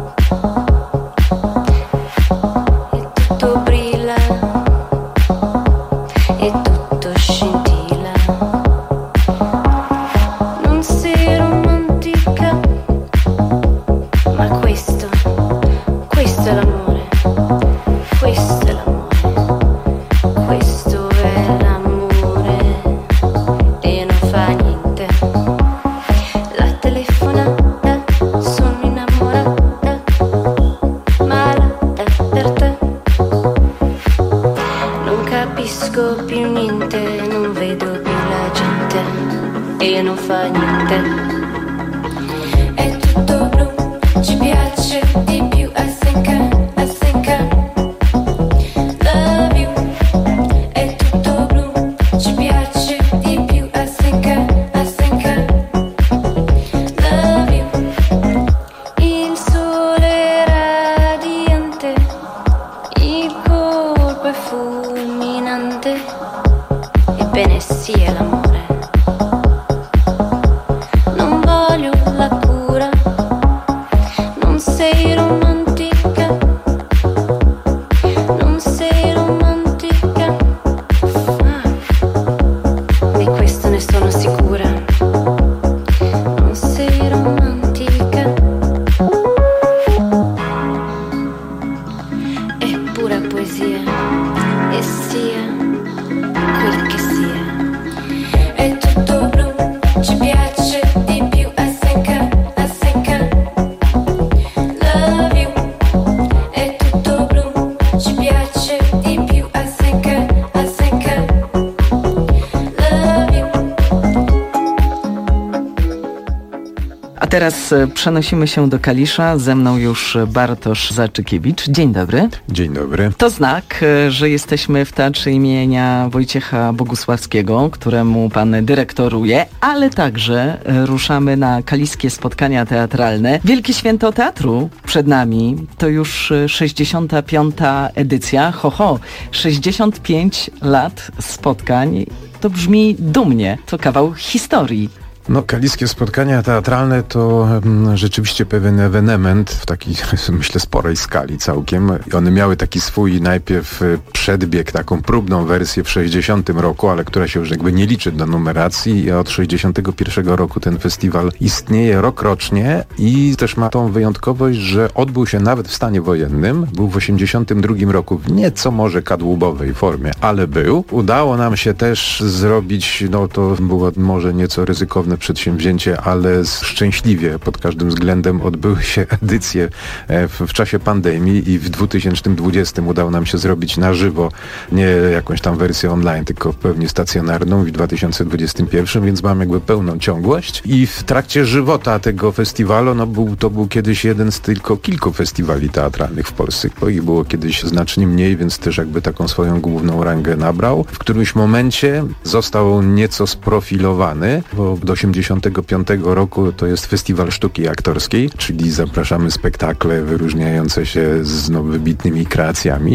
teraz przenosimy się do Kalisza. Ze mną już Bartosz Zaczykiewicz. Dzień dobry. Dzień dobry. To znak, że jesteśmy w Teatrze imienia Wojciecha Bogusławskiego, któremu pan dyrektoruje, ale także ruszamy na kaliskie spotkania teatralne. Wielkie Święto Teatru przed nami. To już sześćdziesiąta piąta edycja. Ho, ho, sześćdziesiąt pięć lat spotkań. To brzmi dumnie. To kawał historii. No, kaliskie spotkania teatralne to mm, rzeczywiście pewien ewenement w takiej, myślę, sporej skali całkiem. One miały taki swój najpierw przedbieg, taką próbną wersję w sześćdziesiątym roku, ale która się już jakby nie liczy do numeracji i od sześćdziesiątego pierwszego roku ten festiwal istnieje rokrocznie i też ma tą wyjątkowość, że odbył się nawet w stanie wojennym. Był w osiemdziesiątym drugim roku w nieco może kadłubowej formie, ale był. Udało nam się też zrobić, no to było może nieco ryzykowne przedsięwzięcie, ale szczęśliwie pod każdym względem odbyły się edycje w, w czasie pandemii i w dwa tysiące dwudziestym udało nam się zrobić na żywo, nie jakąś tam wersję online, tylko pewnie stacjonarną w dwa tysiące dwudziestym pierwszym, więc mamy jakby pełną ciągłość i w trakcie żywota tego festiwalu, no był, to był kiedyś jeden z tylko kilku festiwali teatralnych w Polsce, bo ich było kiedyś znacznie mniej, więc też jakby taką swoją główną rangę nabrał. W którymś momencie został nieco sprofilowany, bo do osiemdziesiątego piątego roku to jest Festiwal Sztuki Aktorskiej, czyli zapraszamy spektakle wyróżniające się z no, wybitnymi kreacjami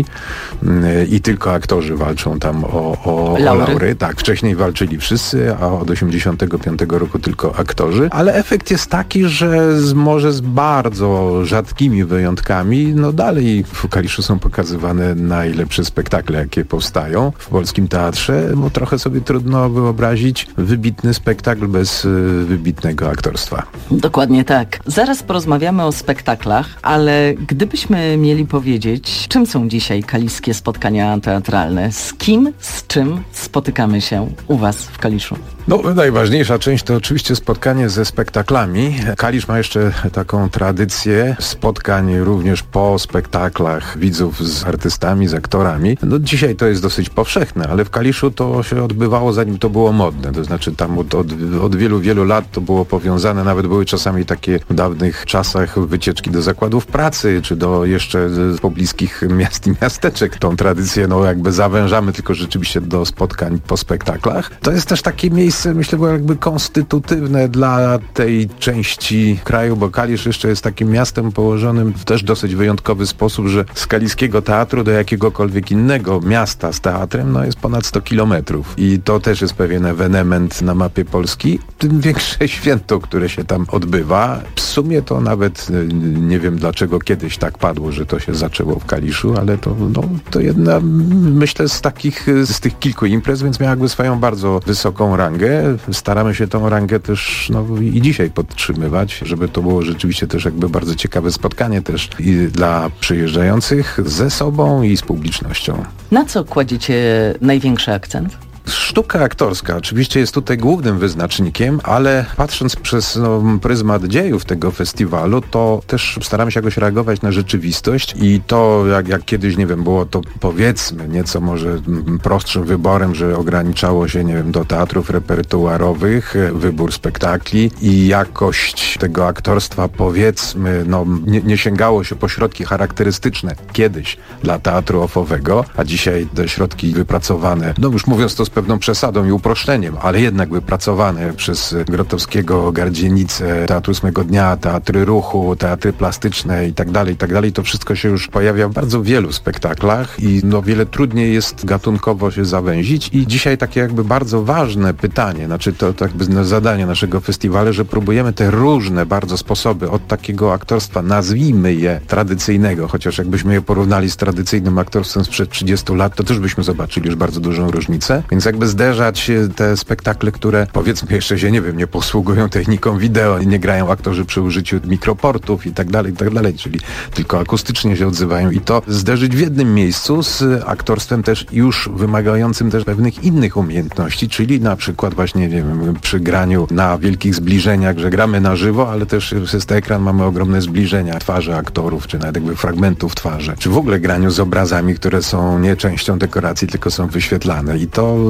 i tylko aktorzy walczą tam o, o, o laury. Tak, wcześniej walczyli wszyscy, a od osiemdziesiątego piątego roku tylko aktorzy, ale efekt jest taki, że z, może z bardzo rzadkimi wyjątkami, no dalej w Kaliszu są pokazywane najlepsze spektakle, jakie powstają w polskim teatrze, bo trochę sobie trudno wyobrazić wybitny spektakl bez wybitnego aktorstwa. Dokładnie tak. Zaraz porozmawiamy o spektaklach, ale gdybyśmy mieli powiedzieć, czym są dzisiaj kaliskie spotkania teatralne? Z kim, z czym spotykamy się u was w Kaliszu? No, najważniejsza część to oczywiście spotkanie ze spektaklami. Kalisz ma jeszcze taką tradycję spotkań również po spektaklach widzów z artystami, z aktorami. No dzisiaj to jest dosyć powszechne, ale w Kaliszu to się odbywało zanim to było modne. To znaczy tam od, od, od wielu, wielu lat to było powiązane. Nawet były czasami takie w dawnych czasach wycieczki do zakładów pracy, czy do jeszcze pobliskich miast i miasteczek. Tą tradycję no jakby zawężamy tylko rzeczywiście do spotkań po spektaklach. To jest też takie miejsce, myślę, było jakby konstytutywne dla tej części kraju, bo Kalisz jeszcze jest takim miastem położonym w też dosyć wyjątkowy sposób, że z kaliskiego teatru do jakiegokolwiek innego miasta z teatrem no jest ponad sto kilometrów i to też jest pewien ewenement na mapie Polski. Tym większe święto, które się tam odbywa. W sumie to nawet nie wiem dlaczego kiedyś tak padło, że to się zaczęło w Kaliszu, ale to, no, to jedna, myślę, z takich, z tych kilku imprez, więc miała jakby swoją bardzo wysoką rangę. Staramy się tą rangę też no, i dzisiaj podtrzymywać, żeby to było rzeczywiście też jakby bardzo ciekawe spotkanie też i dla przyjeżdżających ze sobą i z publicznością. Na co kładziecie największy akcent? Sztuka aktorska oczywiście jest tutaj głównym wyznacznikiem, ale patrząc przez no, pryzmat dziejów tego festiwalu, to też staramy się jakoś reagować na rzeczywistość i to jak, jak kiedyś, nie wiem, było to powiedzmy nieco może prostszym wyborem, że ograniczało się, nie wiem, do teatrów repertuarowych, wybór spektakli i jakość tego aktorstwa powiedzmy, no nie, nie sięgało się po środki charakterystyczne kiedyś dla teatru ofowego, a dzisiaj te środki wypracowane, no już mówiąc to z pewną przesadą i uproszczeniem, ale jednak wypracowane przez Grotowskiego, Gardzienicę, Teatr Ósmego Dnia, Teatry Ruchu, Teatry Plastyczne i tak dalej, i tak dalej. To wszystko się już pojawia w bardzo wielu spektaklach i no wiele trudniej jest gatunkowo się zawęzić i dzisiaj takie jakby bardzo ważne pytanie, znaczy to, to jakby zadanie naszego festiwalu, że próbujemy te różne bardzo sposoby od takiego aktorstwa, nazwijmy je tradycyjnego, chociaż jakbyśmy je porównali z tradycyjnym aktorstwem sprzed trzydziestu lat, to też byśmy zobaczyli już bardzo dużą różnicę, więc jakby zderzać te spektakle, które powiedzmy jeszcze się, nie wiem, nie posługują techniką wideo, nie grają aktorzy przy użyciu mikroportów i tak dalej, i tak dalej, czyli tylko akustycznie się odzywają i to zderzyć w jednym miejscu z aktorstwem też już wymagającym też pewnych innych umiejętności, czyli na przykład właśnie, nie wiem, przy graniu na wielkich zbliżeniach, że gramy na żywo, ale też przez ten ekran mamy ogromne zbliżenia twarzy aktorów, czy nawet jakby fragmentów twarzy, czy w ogóle graniu z obrazami, które są nie częścią dekoracji, tylko są wyświetlane i to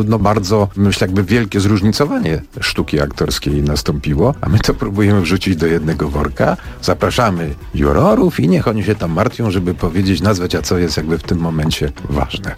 no bardzo, myślę, jakby wielkie zróżnicowanie sztuki aktorskiej nastąpiło, a my to próbujemy wrzucić do jednego worka. Zapraszamy jurorów i niech oni się tam martwią, żeby powiedzieć, nazwać, a co jest jakby w tym momencie ważne.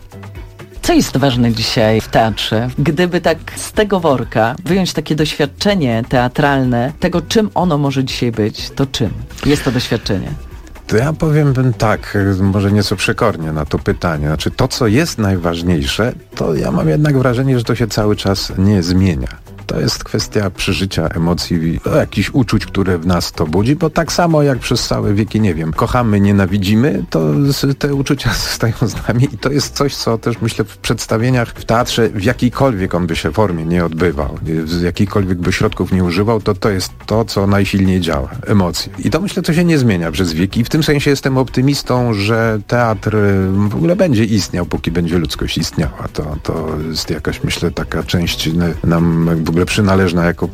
Co jest ważne dzisiaj w teatrze? Gdyby tak z tego worka wyjąć takie doświadczenie teatralne, tego czym ono może dzisiaj być, to czym jest to doświadczenie? To ja powiem tak, może nieco przekornie na to pytanie. Znaczy to, co jest najważniejsze, to ja mam jednak wrażenie, że to się cały czas nie zmienia. To jest kwestia przeżycia emocji, jakichś uczuć, które w nas to budzi, bo tak samo jak przez całe wieki, nie wiem, kochamy, nienawidzimy, to te uczucia zostają z nami i to jest coś, co też myślę w przedstawieniach w teatrze, w jakiejkolwiek on by się formie nie odbywał, z jakichkolwiek by środków nie używał, to to jest to, co najsilniej działa, emocje. I to myślę, to się nie zmienia przez wieki i w tym sensie jestem optymistą, że teatr w ogóle będzie istniał, póki będzie ludzkość istniała. To, to jest jakaś, myślę, taka część nam w ogóle przynależna jako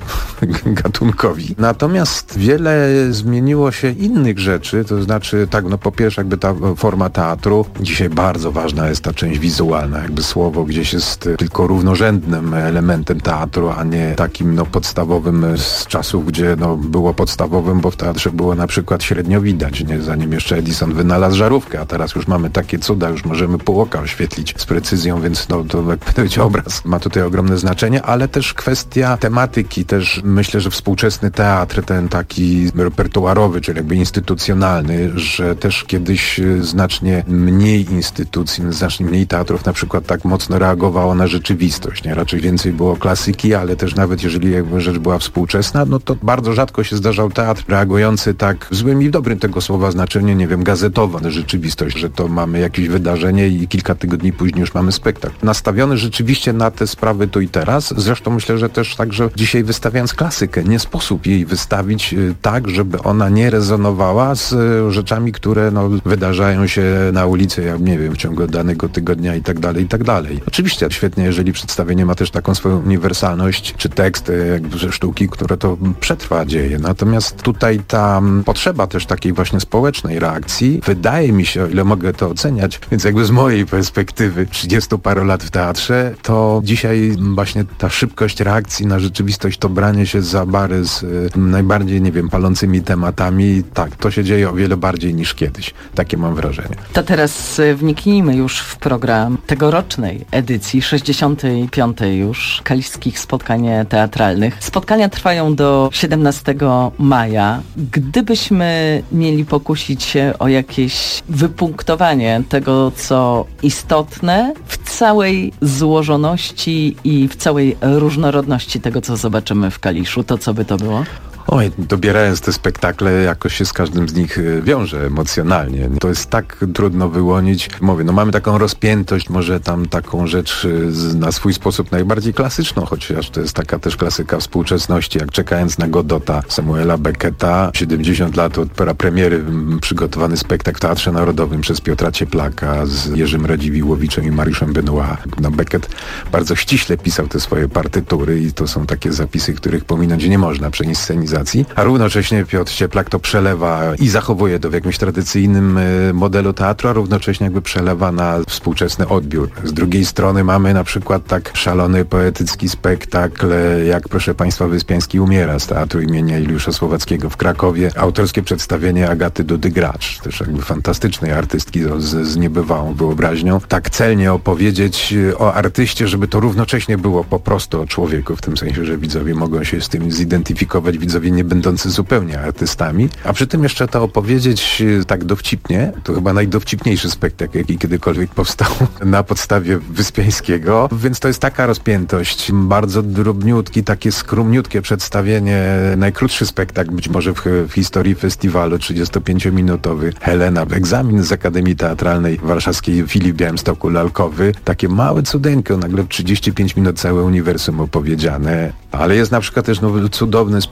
gatunkowi. Natomiast wiele zmieniło się innych rzeczy, to znaczy tak, no po pierwsze jakby ta forma teatru, dzisiaj bardzo ważna jest ta część wizualna, jakby słowo gdzieś jest tylko równorzędnym elementem teatru, a nie takim no podstawowym z czasów, gdzie no było podstawowym, bo w teatrze było na przykład średnio widać, nie? Zanim jeszcze Edison wynalazł żarówkę, a teraz już mamy takie cuda, już możemy pół oka oświetlić z precyzją, więc no to jak powiedzieć, obraz ma tutaj ogromne znaczenie, ale też kwestia tematyki, też myślę, że współczesny teatr, ten taki repertuarowy, czyli jakby instytucjonalny, że też kiedyś znacznie mniej instytucji, znacznie mniej teatrów na przykład tak mocno reagowało na rzeczywistość, nie? Raczej więcej było klasyki, ale też nawet jeżeli jakby rzecz była współczesna, no to bardzo rzadko się zdarzał teatr reagujący tak w złym i w dobrym tego słowa znaczeniu, nie wiem, gazetowo na rzeczywistość, że to mamy jakieś wydarzenie i kilka tygodni później już mamy spektakl. Nastawiony rzeczywiście na te sprawy tu i teraz. Zresztą myślę, że też także dzisiaj wystawiając klasykę, nie sposób jej wystawić y, tak, żeby ona nie rezonowała z y, rzeczami, które no, wydarzają się na ulicy, ja nie wiem, w ciągu danego tygodnia i tak dalej, i tak dalej. Oczywiście świetnie, jeżeli przedstawienie ma też taką swoją uniwersalność, czy tekst, jakby sztuki, które to przetrwa dzieje. Natomiast tutaj ta potrzeba też takiej właśnie społecznej reakcji, wydaje mi się, o ile mogę to oceniać, więc jakby z mojej perspektywy trzydziestu paru lat w teatrze, to dzisiaj właśnie ta szybkość reakcji na rzeczywistość, to branie się za bary z y, najbardziej, nie wiem, palącymi tematami, tak, to się dzieje o wiele bardziej niż kiedyś. Takie mam wrażenie. To teraz wniknijmy już w program tegorocznej edycji, sześćdziesiątej piątej już, Kaliskich Spotkań Teatralnych. Spotkania trwają do siedemnastego maja. Gdybyśmy mieli pokusić się o jakieś wypunktowanie tego, co istotne w całej złożoności i w całej różnorodności tego, co zobaczymy w Kaliszu, to co by to było? Oj, dobierając te spektakle, jakoś się z każdym z nich wiąże emocjonalnie. To jest tak trudno wyłonić. Mówię, no mamy taką rozpiętość, może tam taką rzecz na swój sposób najbardziej klasyczną, chociaż to jest taka też klasyka współczesności, jak Czekając na Godota Samuela Becketa. siedemdziesiąt lat od premiery przygotowany spektakl w Teatrze Narodowym przez Piotra Cieplaka z Jerzym Radziwiłłowiczem i Mariuszem Benoit. No, Beckett bardzo ściśle pisał te swoje partytury i to są takie zapisy, których pominąć nie można przy inscenizacji. A równocześnie Piotr Cieplak to przelewa i zachowuje to w jakimś tradycyjnym modelu teatru, a równocześnie jakby przelewa na współczesny odbiór. Z drugiej strony mamy na przykład tak szalony poetycki spektakl jak Proszę Państwa Wyspiański umiera z Teatru imienia Juliusza Słowackiego w Krakowie. Autorskie przedstawienie Agaty Dudy-Gracz, też jakby fantastycznej artystki z, z niebywałą wyobraźnią. Tak celnie opowiedzieć o artyście, żeby to równocześnie było po prostu o człowieku, w tym sensie, że widzowie mogą się z tym zidentyfikować, widzowie nie będący zupełnie artystami, a przy tym jeszcze to opowiedzieć tak dowcipnie, to chyba najdowcipniejszy spektakl, jaki kiedykolwiek powstał na podstawie Wyspiańskiego, więc to jest taka rozpiętość, bardzo drobniutki, takie skromniutkie przedstawienie, najkrótszy spektakl być może w, w historii festiwalu, trzydziestopięciominutowy, Helena, egzamin z Akademii Teatralnej Warszawskiej Filip Białymstoku lalkowy, takie małe cudeńko, nagle trzydzieści pięć minut całe uniwersum opowiedziane, ale jest na przykład też no, cudowny spektakl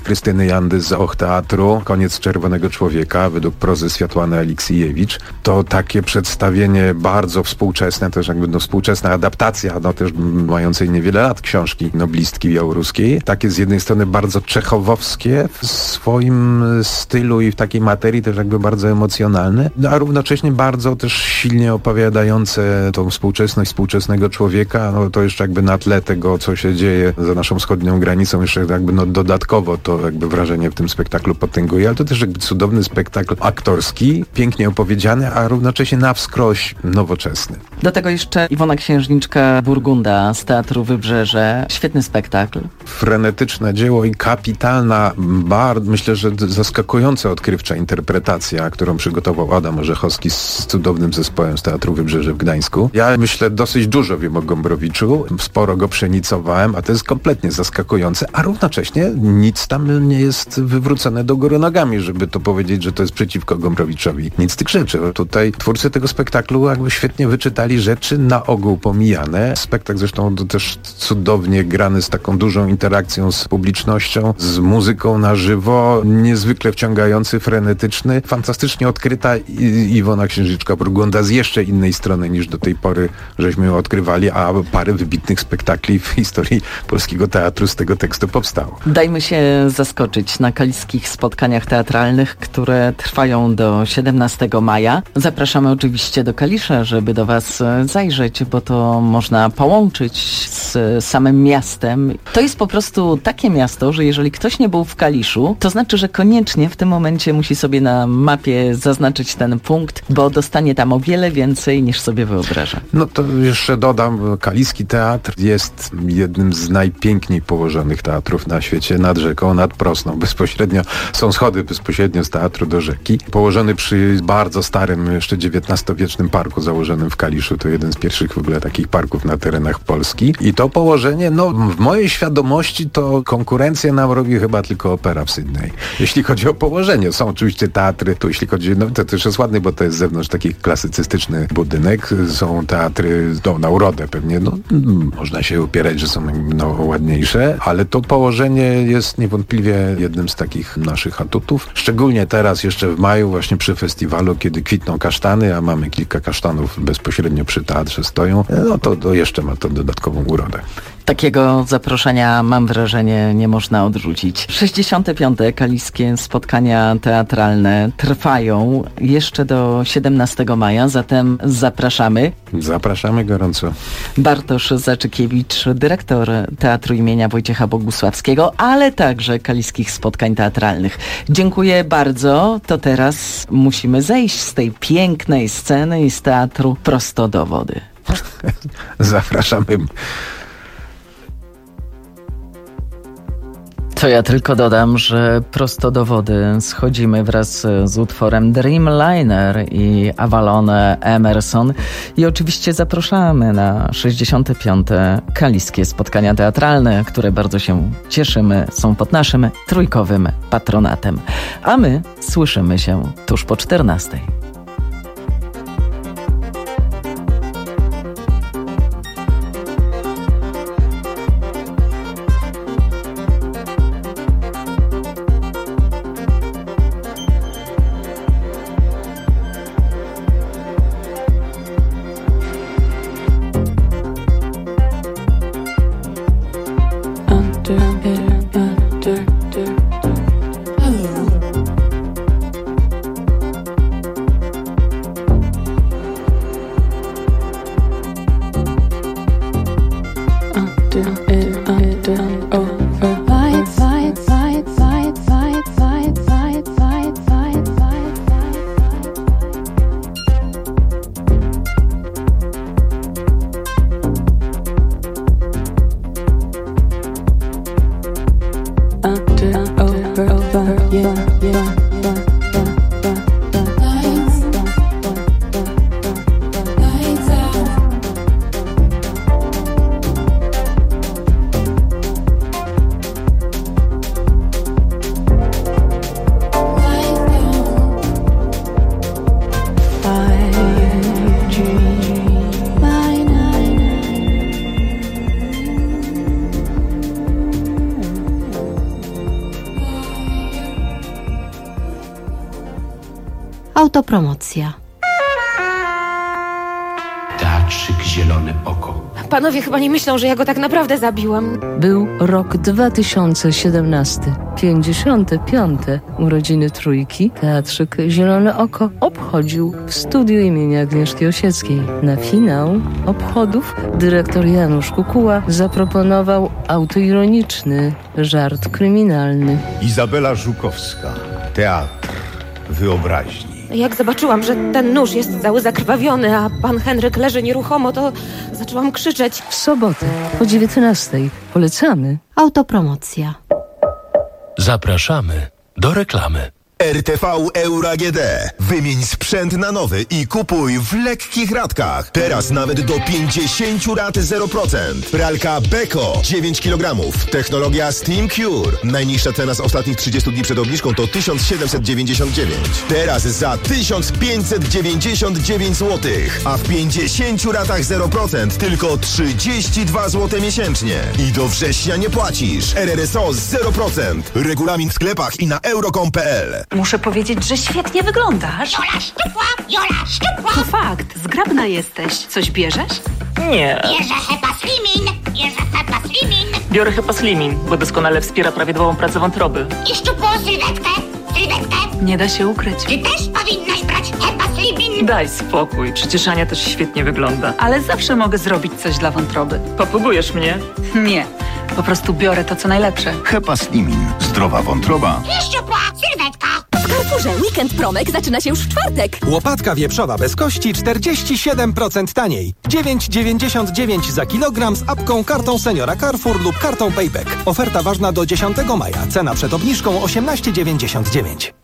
Krystyny Jandy z Och Teatru, Koniec Czerwonego Człowieka, według prozy Światłany Aleksijewicz. To takie przedstawienie bardzo współczesne, też jakby no, współczesna adaptacja, no też mającej niewiele lat książki noblistki białoruskiej. Takie z jednej strony bardzo czechowowskie w swoim stylu i w takiej materii też jakby bardzo emocjonalne, no, a równocześnie bardzo też silnie opowiadające tą współczesność współczesnego człowieka. No to jeszcze jakby na tle tego, co się dzieje za naszą wschodnią granicą, jeszcze jakby no dodatkowo to jakby wrażenie w tym spektaklu potęguje, ale to też jakby cudowny spektakl aktorski, pięknie opowiedziany, a równocześnie na wskroś nowoczesny. Do tego jeszcze Iwona Księżniczka-Burgunda z Teatru Wybrzeże. Świetny spektakl. Frenetyczne dzieło i kapitalna, bardzo, myślę, że zaskakująco odkrywcza interpretacja, którą przygotował Adam Orzechowski z cudownym zespołem z Teatru Wybrzeże w Gdańsku. Ja myślę, dosyć dużo wiem o Gombrowiczu, sporo go przenicowałem, a to jest kompletnie zaskakujące, a równocześnie nic tam nie jest wywrócone do góry nogami, żeby to powiedzieć, że to jest przeciwko Gombrowiczowi. Nic z tych rzeczy. Tutaj twórcy tego spektaklu jakby świetnie wyczytali rzeczy na ogół pomijane. Spektakl zresztą to też cudownie grany z taką dużą interakcją z publicznością, z muzyką na żywo, niezwykle wciągający, frenetyczny, fantastycznie odkryta I- Iwona Księżniczka-Burgunda z jeszcze innej strony niż do tej pory żeśmy ją odkrywali, a parę wybitnych spektakli w historii polskiego teatru z tego tekstu powstało. Dajmy się zaskoczyć na kaliskich spotkaniach teatralnych, które trwają do siedemnastego maja. Zapraszamy oczywiście do Kalisza, żeby do Was zajrzeć, bo to można połączyć z samym miastem. To jest po prostu takie miasto, że jeżeli ktoś nie był w Kaliszu, to znaczy, że koniecznie w tym momencie musi sobie na mapie zaznaczyć ten punkt, bo dostanie tam o wiele więcej niż sobie wyobraża. No to jeszcze dodam, Kaliski Teatr jest jednym z najpiękniej położonych teatrów na świecie, nad rzeką, nad Prosną. Bezpośrednio są schody bezpośrednio z teatru do rzeki. Położony przy bardzo starym, jeszcze dziewiętnastowiecznym parku założonym w Kaliszu. To jeden z pierwszych w ogóle takich parków na terenach Polski. I to położenie, no w mojej świadomości to konkurencję nam robi chyba tylko opera w Sydney. Jeśli chodzi o położenie. Są oczywiście teatry, tu jeśli chodzi, no to też jest ładny, bo to jest z zewnątrz taki klasycystyczny budynek. Są teatry, no na urodę pewnie, no można się upierać, że są no, ładniejsze, ale to położenie jest niewątpliwie jednym z takich naszych atutów. Szczególnie teraz jeszcze w maju właśnie przy festiwalu, kiedy kwitną kasztany, a mamy kilka kasztanów bezpośrednio przy teatrze stoją, no to, to jeszcze ma to dodatkową urodę. Takiego zaproszenia, mam wrażenie, nie można odrzucić. sześćdziesiąte piąte kaliskie spotkania teatralne trwają jeszcze do siedemnastego maja, zatem zapraszamy. Zapraszamy gorąco. Bartosz Zaczykiewicz, dyrektor Teatru imienia Wojciecha Bogusławskiego, ale także kaliskich spotkań teatralnych. Dziękuję bardzo. To teraz musimy zejść z tej pięknej sceny i z teatru prosto do wody. Zapraszamy. To ja tylko dodam, że prosto do wody schodzimy wraz z utworem Dreamliner i Avalon Emerson i oczywiście zapraszamy na sześćdziesiąte piąte kaliskie spotkania teatralne, które bardzo się cieszymy, są pod naszym trójkowym patronatem. A my słyszymy się tuż po czternastej. Autopromocja. Teatrzyk Zielone Oko. Panowie chyba nie myślą, że ja go tak naprawdę zabiłam. Był rok dwa tysiące siedemnasty. pięćdziesiąte piąte urodziny Trójki. Teatrzyk Zielone Oko obchodził w studiu imienia Agnieszki Osieckiej. Na finał obchodów dyrektor Janusz Kukuła zaproponował autoironiczny żart kryminalny. Izabela Żukowska. Teatr wyobraźni. Jak zobaczyłam, że ten nóż jest cały zakrwawiony, a pan Henryk leży nieruchomo, to zaczęłam krzyczeć. W sobotę po dziewiętnastej polecamy. Autopromocja. Zapraszamy do reklamy. R T V Euro A G D. Wymień sprzęt na nowy i kupuj w lekkich ratkach. Teraz nawet do pięćdziesiąt rat zero procent. Pralka Beko dziewięć kilogramów. Technologia Steam Cure. Najniższa cena z ostatnich trzydziestu dni przed obniżką to tysiąc siedemset dziewięćdziesiąt dziewięć. Teraz za tysiąc pięćset dziewięćdziesiąt dziewięć złotych. A w pięćdziesięciu ratach zero procent tylko trzydzieści dwa złote miesięcznie. I do września nie płacisz. R R S O zero procent. Regulamin w sklepach i na euro kropka com kropka p l. Muszę powiedzieć, że świetnie wyglądasz. Jola szczupła, Jola szczupła. To fakt, zgrabna jesteś. Coś bierzesz? Nie. Bierze Hepa Slimin, bierze Hepa Slimin. Biorę Hepa Slimin, bo doskonale wspiera prawidłową pracę wątroby. I szczupłą sylwetkę, sylwetkę. Nie da się ukryć. Ty też powinnaś brać Hepa Slimin. Daj spokój, przecież Ania też świetnie wygląda. Ale zawsze mogę zrobić coś dla wątroby. Popróbujesz mnie? Nie, po prostu biorę to, co najlepsze. Hepa Slimin. Zdrowa wątroba. I szczupła sylwetka. W Carrefourze Weekend Promek zaczyna się już w czwartek. Łopatka wieprzowa bez kości czterdzieści siedem procent taniej. dziewięć dziewięćdziesiąt dziewięć za kilogram z apką, kartą seniora Carrefour lub kartą Payback. Oferta ważna do dziesiątego maja. Cena przed obniżką osiemnaście dziewięćdziesiąt dziewięć.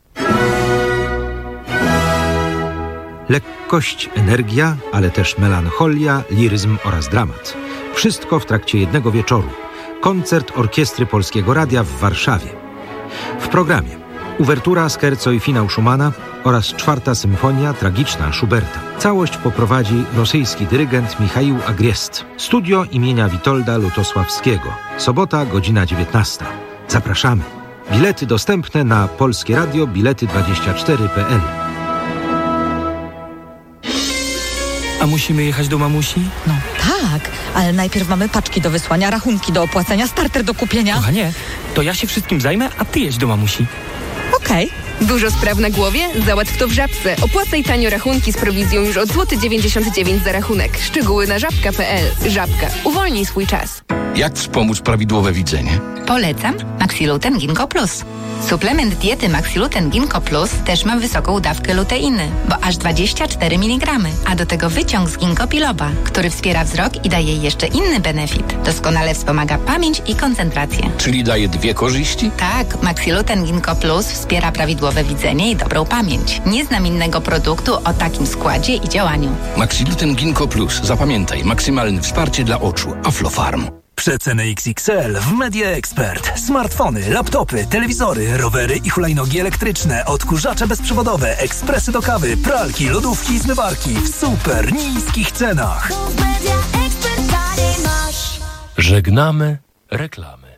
Lekkość, energia, ale też melancholia, liryzm oraz dramat. Wszystko w trakcie jednego wieczoru. Koncert Orkiestry Polskiego Radia w Warszawie. W programie uwertura, scherzo i finał Schumana oraz czwarta symfonia tragiczna Schuberta. Całość poprowadzi rosyjski dyrygent Michaił Agriest. Studio imienia Witolda Lutosławskiego. Sobota, godzina dziewiętnasta. Zapraszamy. Bilety dostępne na Polskie Radio Bilety dwadzieścia cztery kropka p l. A musimy jechać do mamusi? No tak, ale najpierw mamy paczki do wysłania, rachunki do opłacenia, starter do kupienia. Kochanie, to ja się wszystkim zajmę, a ty jedź do mamusi. Okej. Okay. Dużo spraw na głowie? Załatw to w Żabce. Opłacaj tanio rachunki z prowizją już od złoty dziewięćdziesiąt dziewięć za rachunek. Szczegóły na żabka kropka p l. Żabka. Uwolnij swój czas. Jak wspomóc prawidłowe widzenie? Polecam Maxiluten Ginkgo Plus. Suplement diety Maxiluten Ginkgo Plus też ma wysoką dawkę luteiny, bo aż dwadzieścia cztery miligramy, a do tego wyciąg z ginkgo biloba, który wspiera wzrok i daje jeszcze inny benefit. Doskonale wspomaga pamięć i koncentrację. Czyli daje dwie korzyści? Tak, Maxiluten Ginkgo Plus wspiera prawidłowe widzenie i dobrą pamięć. Nie znam innego produktu o takim składzie i działaniu. Maxiluten Ginkgo Plus. Zapamiętaj, maksymalne wsparcie dla oczu. Aflofarm. Przeceny X X L w Media Expert. Smartfony, laptopy, telewizory, rowery i hulajnogi elektryczne, odkurzacze bezprzewodowe, ekspresy do kawy, pralki, lodówki i zmywarki w super niskich cenach. Media Expert Żegnamy reklamy.